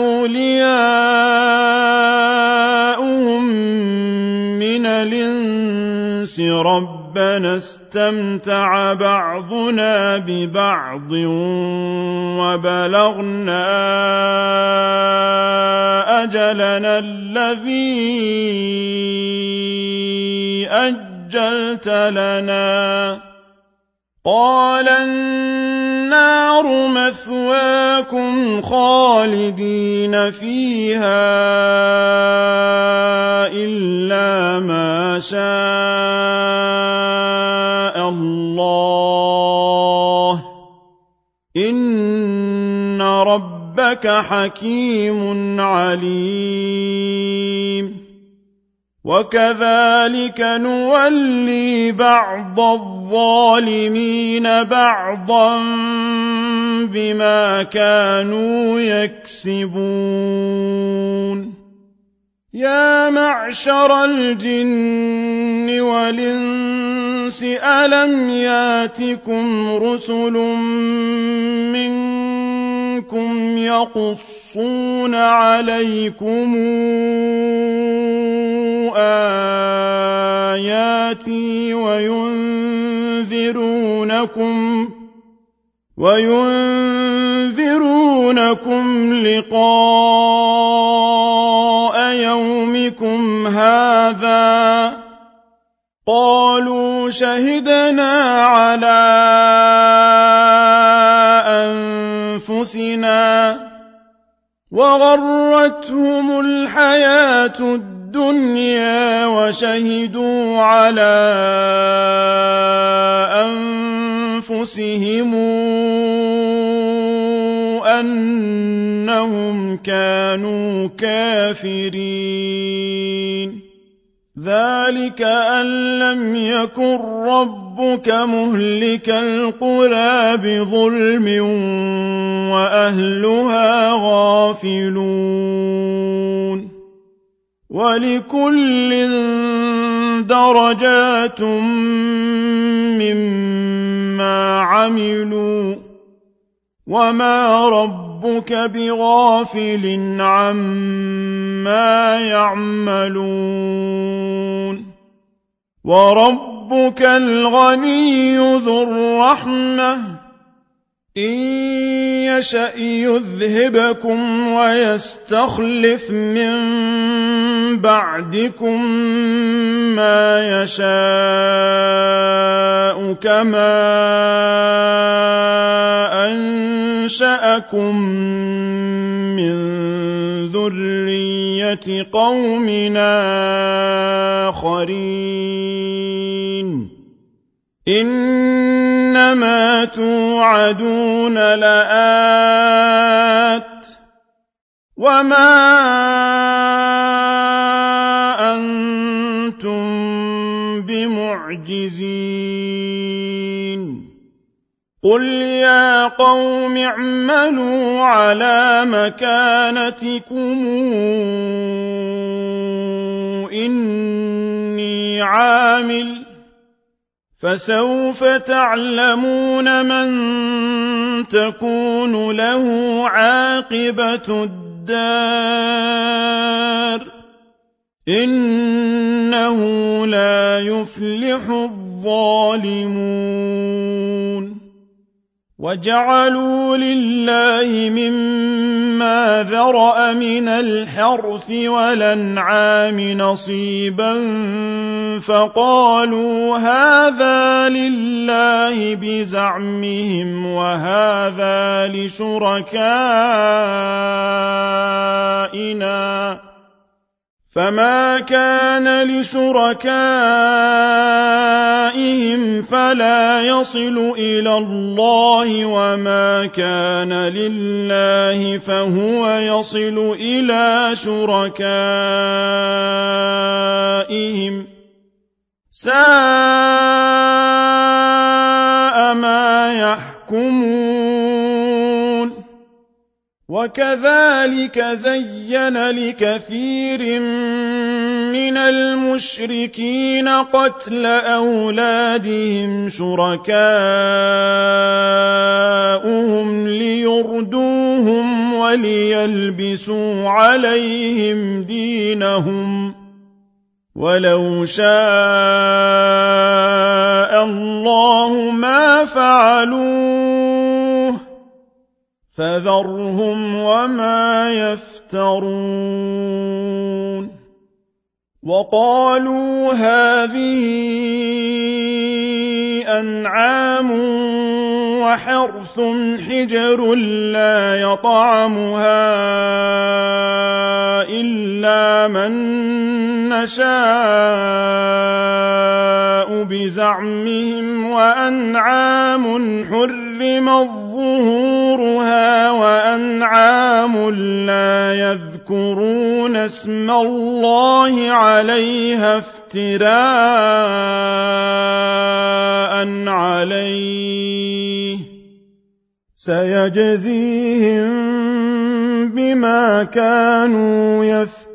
أولياؤهم من الإنس ربنا استمتع بعضنا ببعض وبلغنا أجلنا الذي أجلت لنا قال النار مثواكم خالدين فيها إلا ما شاء الله إن ربك حكيم عليم وكذلك نولي بعض الظالمين بعضا بما كانوا يكسبون يا معشر الجن والإنس ألم ياتكم رسل منكم يقصون عليكم آياتي وينذرونكم لقاء يومكم هذا قالوا شهدنا على أنفسنا وغرتهم الحياة الدنيا وشهدوا على أنفسهم أنهم كانوا كافرين ذلك أن لم يكن ربك مهلك القرى بظلم وأهلها غافلون ولكل درجات مما عملوا وما ربك بغافل عما يعملون وربك الغني ذو الرحمة إن يشأ يذهبكم ويستخلف من بعدكم ما يشاء كما أنشأكم من ذرية قوم آخرين إنما توعدون لآت وما أنتم بمعجزين قل يا قوم اعملوا على مكانتكم إني عامل فسوف تعلمون من تكون له عاقبة الدار إنه لا ولا يفلح الظالمون وجعلوا لله مما ذرأ من الحرث والأنعام نصيبا فقالوا هذا لله بزعمهم وهذا لشركائنا فما كان لشركائهم فلا يصل إلى الله وما كان لله فهو يصل إلى شركائهم ساء ما يحكمون وكذلك زين لكثير من المشركين قتل أولادهم شركاؤهم ليردوهم وليلبسوا عليهم دينهم ولو شاء الله ما فعلوه فذرهم وما يفترون وقالوا هذه أنعام وحرث حجر لا يطعمها إلا من نشاء بزعمهم وأنعام حرمت ظهورها وأنعام لا يذكرون اسم الله عليها افتراء عليه سيجزيهم بما كانوا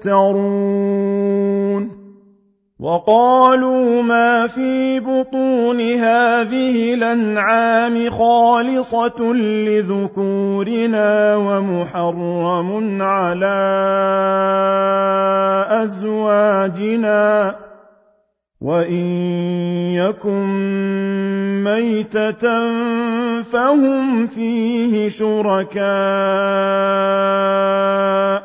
يفترون وقالوا ما في بطون هذه الأنعام خالصة لذكورنا ومحرم على أزواجنا وإن يكن ميتة فهم فيه شركاء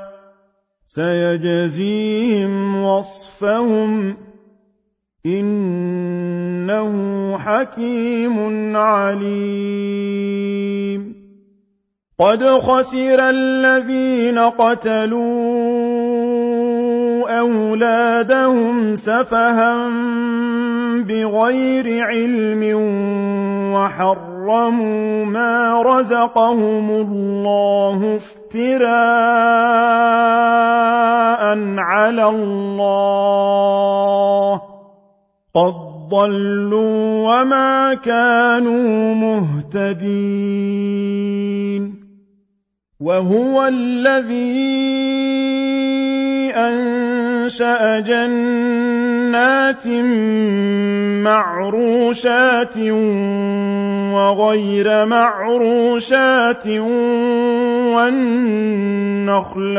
سيجزيهم وصفهم إنه حكيم عليم قد خسر الذين قتلوا أولادهم سفها بغير علم وحرموا ما رزقهم الله افتراء على الله قد ضلوا وما كانوا مهتدين وهو الذي أنشأ جنات معروشات وغير معروشات والنخل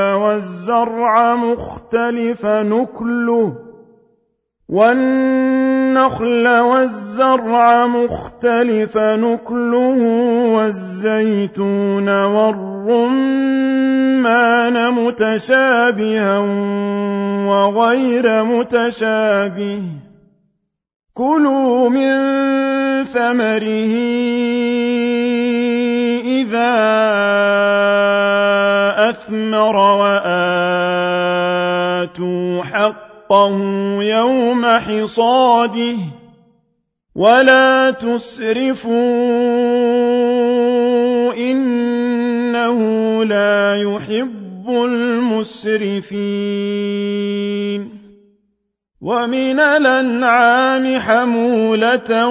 والزرع مختلف نكله والزيتون والرمان متشابها وغير متشابه كلوا من ثمره إذا أثمر وآتوا حقه يوم حصاده ولا تسرفوا إنه لا يحب المسرفين ومن الأنعام حمولة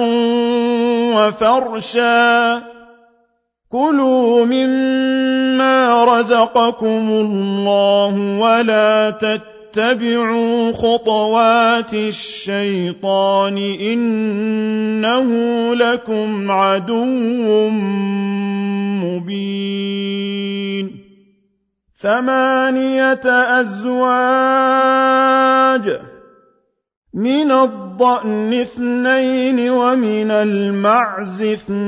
وفرشا كلوا مما رزقكم الله ولا تتبعوا خطوات الشيطان إنه لكم عدو مبين 8 أزواج من الضأن 2 ومن المعز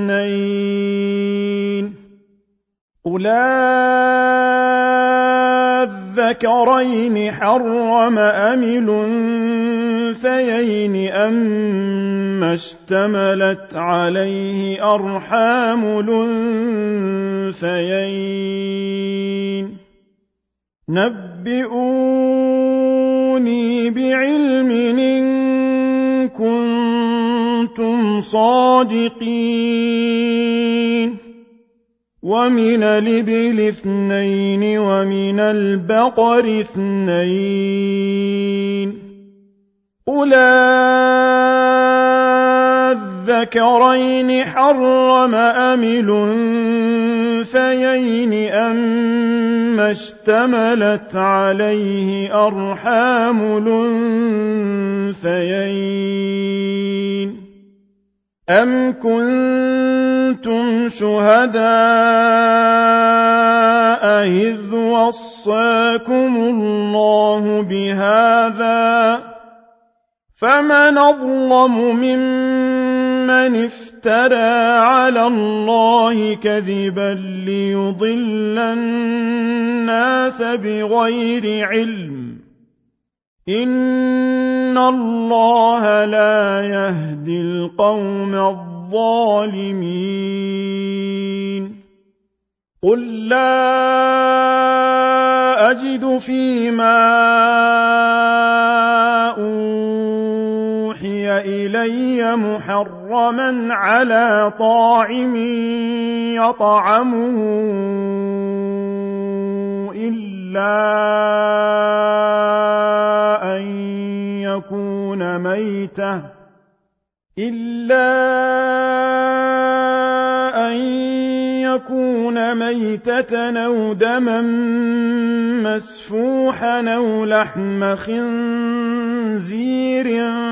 2 قل الذكرين حرم أم الأنثيين أما اشتملت عليه أرحام الأنثيين نبئوني بعلم إن كنتم صادقين ومن الإبل 2 ومن البقر 2 قل الذكرين حرم أم الأنثيين أما اشتملت عليه أرحام الأنثيين أم كنتم شهداء إذ وصاكم الله بهذا فمن أظلم ممن افترى على الله كذبا ليضل الناس بغير علم إن الله لا يهدي القوم الظالمين قل لا أجد فيما أوحي إلي محرما على طاعم يطعمه إلا أن يكون ميتة أو دما مسفوحا أو لحم خنزير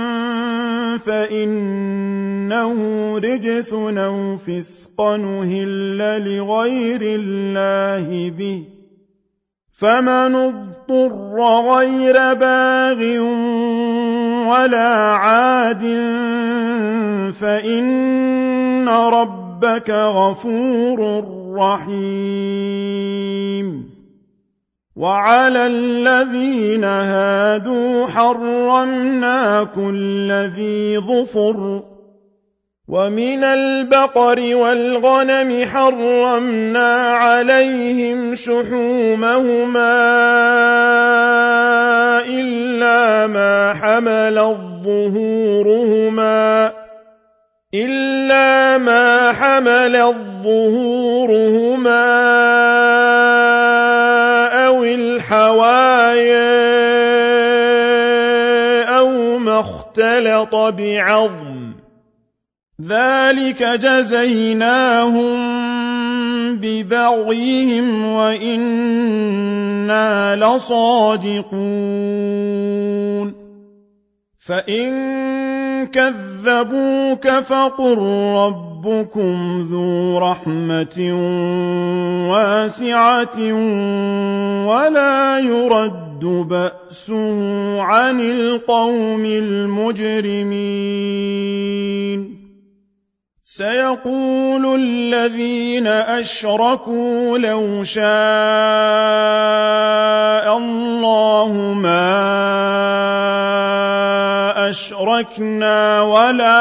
فإنه رجس أو فسقا أهل لغير الله به فمن اضطر غير باغ ولا عاد فإن ربك غفور رحيم وعلى الذين هادوا حرمنا كل ذي ظفر ومن البقر والغنم حرمنا عليهم شحومهما إلا ما حملت ظهورهما أو الحوايا أو ما اختلط بعظم ذلك جزيناهم ببغيهم وإنا لصادقون فإن كذبوك فقل ربكم ذو رحمة واسعة ولا يرد بأسه عن القوم المجرمين سيقول الذين أشركوا لو شاء الله ما أشركنا ولا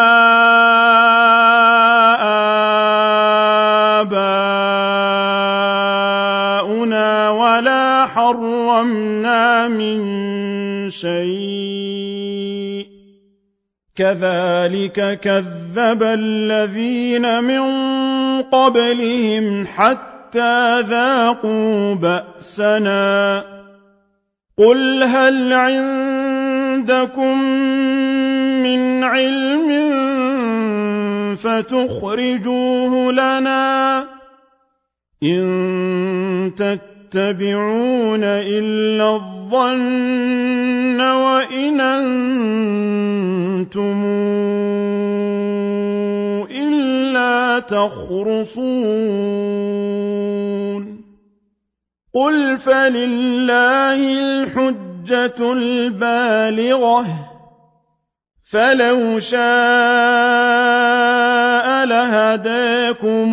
آباؤنا ولا حرمنا من شيء كذلك كذب الذين من قبلهم حتى ذاقوا بأسنا قل هل عندكم من علم فتخرجوه لنا إن تتبعون إلا الظن وإن أنتم إلا تخرصون قل فلله الحجة البالغة فلو شاء لهداكم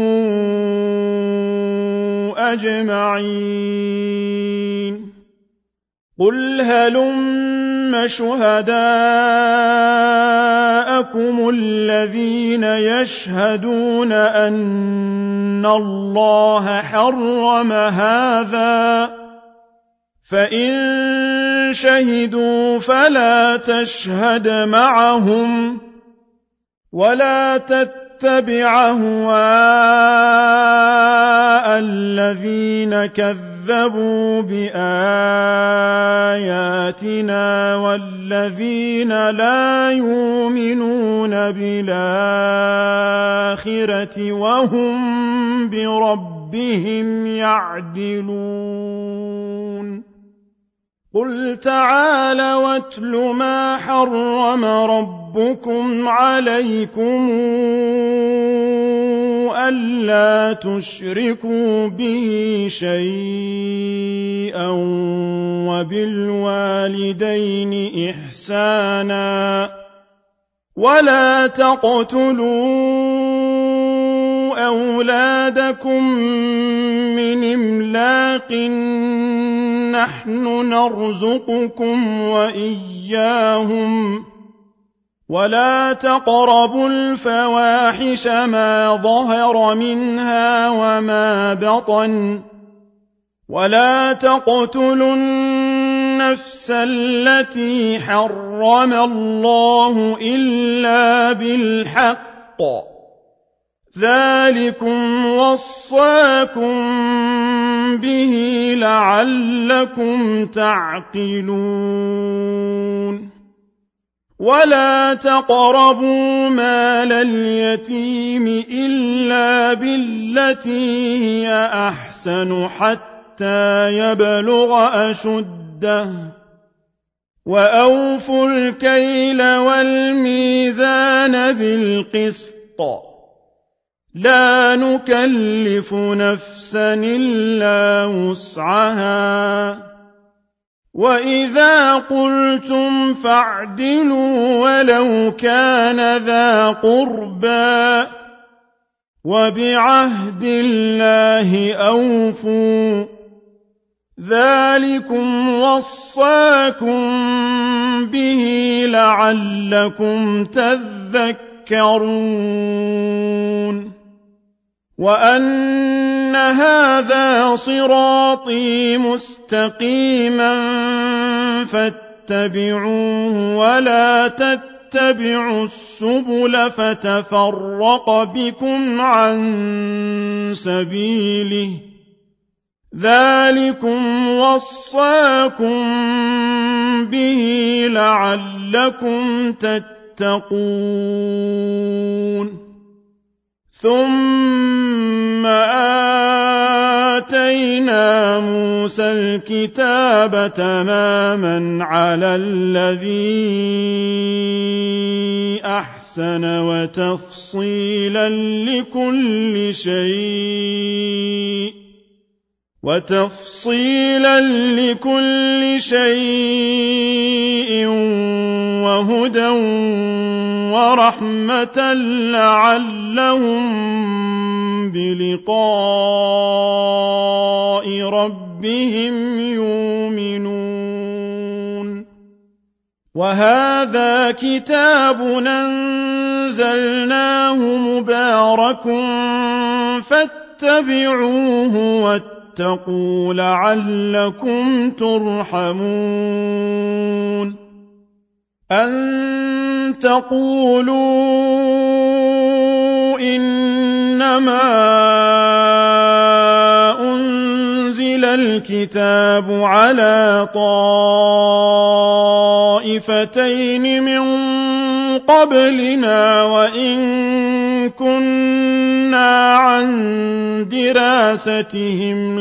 أجمعين قل هلم شهداءكم الذين يشهدون أن الله حرم هذا فإن شهدوا فلا تشهد معهم ولا تتبع أهواء الذين كذبوا بآياتنا والذين لا يؤمنون بالآخرة وهم بربهم يعدلون قل تعالوا واتل ما حرم ربكم عليكم ألا تشركوا به شيئا وبالوالدين إحسانا ولا تقتلوا أولادكم من إملاق نحن نرزقكم وإياهم ولا تقربوا الفواحش ما ظهر منها وما بطن ولا تقتلوا النفس التي حرم الله إلا بالحق ذلكم وصاكم به لعلكم تعقلون ولا تقربوا مال اليتيم إلا بالتي هي أحسن حتى يبلغ أشده وأوفوا الكيل والميزان بالقسط لا نكلف نفسا إلا وسعها وإذا قلتم فاعدلوا ولو كان ذا قربى وبعهد الله أوفوا ذلكم وصاكم به لعلكم تذكرون وأن هذا صراطي مستقيما فاتبعوه ولا تتبعوا السبل فتفرق بكم عن سبيله ذلكم وصاكم به لعلكم تتقون ثم آتينا موسى الكتاب تماما على الذي أحسن وتفصيلا لكل شيء وهدى ورحمة لعلهم بلقاء ربهم يؤمنون وهذا كتاب أنزلناه مبارك فاتبعوه واتقوا لعلكم ترحمون أن تقولوا إنما أنزل الكتاب على طائفتين من قبلنا وإن كنا عن دراستهم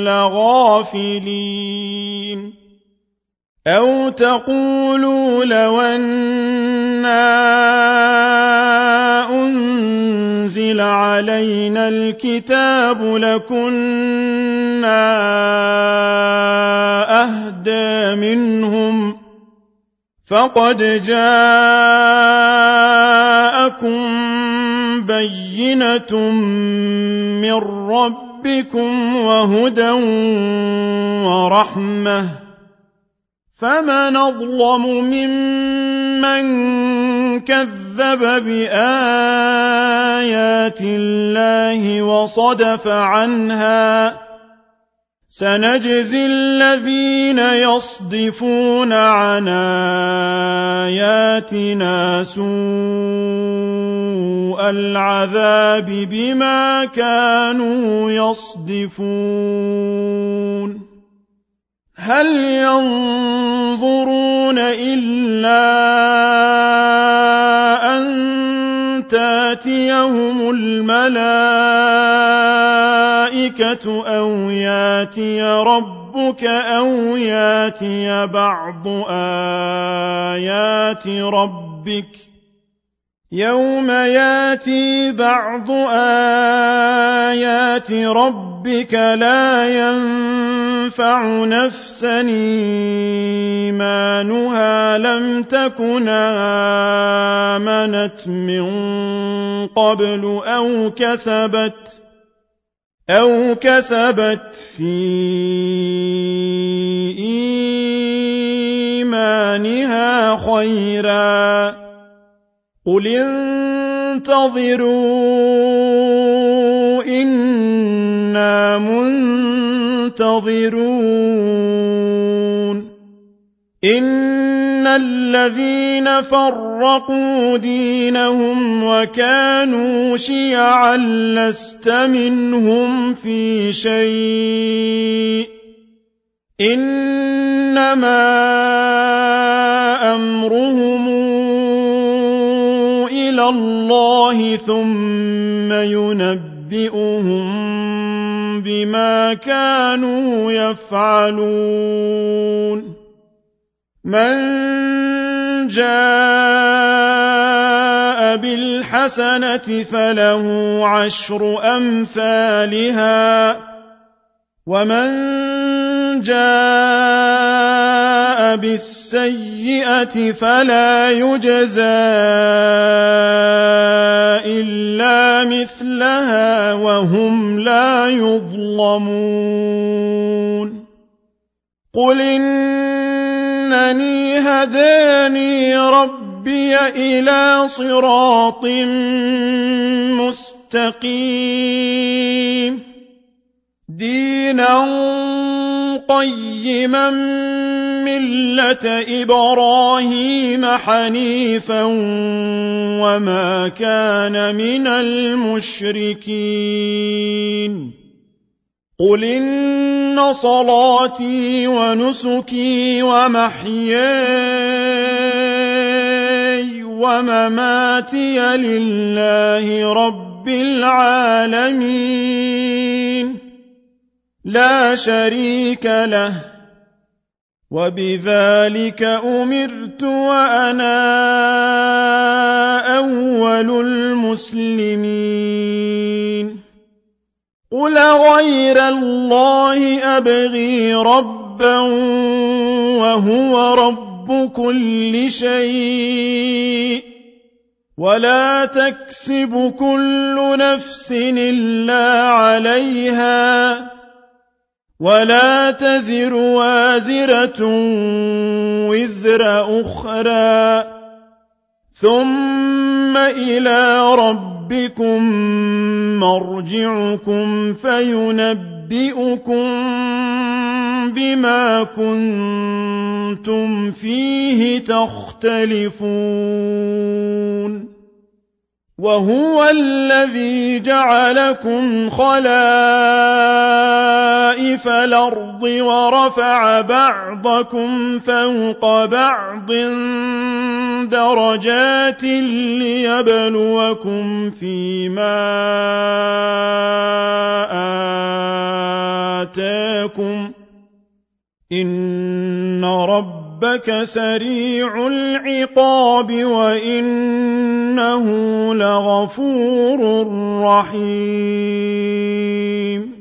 لغافلين أو تقولوا لو أنا أنزل علينا الكتاب لكنا أهدى منهم فقد جاءكم بَيِّنَةٌ مِّن رَّبِّكُمْ وَهُدًى وَرَحْمَةٌ فَمَنْ أَظْلَمُ مِمَّنْ كَذَّبَ بِآيَاتِ اللَّهِ وَصَدَفَ عَنْهَا سَنَجْزِي الَّذِينَ يَصْدِفُونَ عَنْ آيَاتِنَا سُوءَ الْعَذَابِ بِمَا كَانُوا يَصْدِفُونَ هَلْ يَنظُرُونَ إِلَّا أَن تَأْتِيَهُمُ الْمَلَائِكَةُ أَوْ يَأْتِيَ رَبُّكَ أَوْ يَأْتِيَ بَعْضُ آيَاتِ رَبِّكَ يَوْمَ يَأْتِي بَعْضُ آيَاتِ رَبِّكَ لَا يَنفَعُ نَفْسًا إِيمَانُهَا لَمْ تَكُنْ آمَنَتْ مِن قَبْلُ أَوْ كَسَبَتْ فِي إِيمَانِهَا خَيْرًا قُلِ انتَظِرُوا إِنَّا مُنتَظِرُونَ إِنَّ الَّذِينَ فَرَّقُوا دِينَهُمْ وَكَانُوا شِيَعًا لَّسْتَ مِنْهُمْ فِي شَيْءٍ إِنَّمَا أَمْرُهُمْ إِلَى اللَّهِ ثُمَّ يُنَبِّئُهُم بِمَا كَانُوا يَفْعَلُونَ مَن جَاءَ بِالْحَسَنَةِ فَلَهُ عَشْرُ أَمْثَالِهَا وَمَن جَاءَ بِالسَّيِّئَةِ فَلَا يُجْزَىٰ إِلَّا مِثْلَهَا وَهُمْ لَا يُظْلَمُونَ قُلْ إِنَّنِي هَدَانِي رَبِّي إِلَىٰ صِرَاطٍ مُّسْتَقِيمٍ دِينًا قَيِّمًا مِّلَّةَ إِبْرَاهِيمَ حَنِيفًا وَمَا كَانَ مِنَ الْمُشْرِكِينَ قُلْ إِنَّ صَلَاتِي وَنُسُكِي وَمَحْيَايَ وَمَمَاتِي لِلَّهِ رَبِّ الْعَالَمِينَ لَا شَرِيكَ لَهُ وَبِذَلِكَ أُمِرْتُ وَأَنَا أَوَّلُ الْمُسْلِمِينَ قُلْ غَيْرَ اللَّهِ أَبْغِي رَبًّا وَهُوَ رَبُّ كُلِّ شَيْءٍ وَلَا تَكْسِبُ كُلُّ نَفْسٍ إِلَّا عَلَيْهَا وَلَا تَزِرُ وَازِرَةٌ وِزْرَ أُخْرَىٰ ثُمَّ إِلَىٰ رَبِّكُم مَّرْجِعُكُمْ فَيُنَبِّئُكُم بِمَا كُنتُمْ فِيهِ تَخْتَلِفُونَ وَهُوَ الَّذِي جَعَلَكُمْ خَلَائِفَ الْأَرْضِ وَرَفَعَ بَعْضَكُمْ فَوْقَ بَعْضٍ دَرَجَاتٍ لِّيَبْلُوَكُمْ فِيمَا آتَاكُمْ إِنَّ رَبَّكَ سَرِيعُ الْعِقَابِ وَإِنَّهُ لَغَفُورٌ رَّحِيمٌ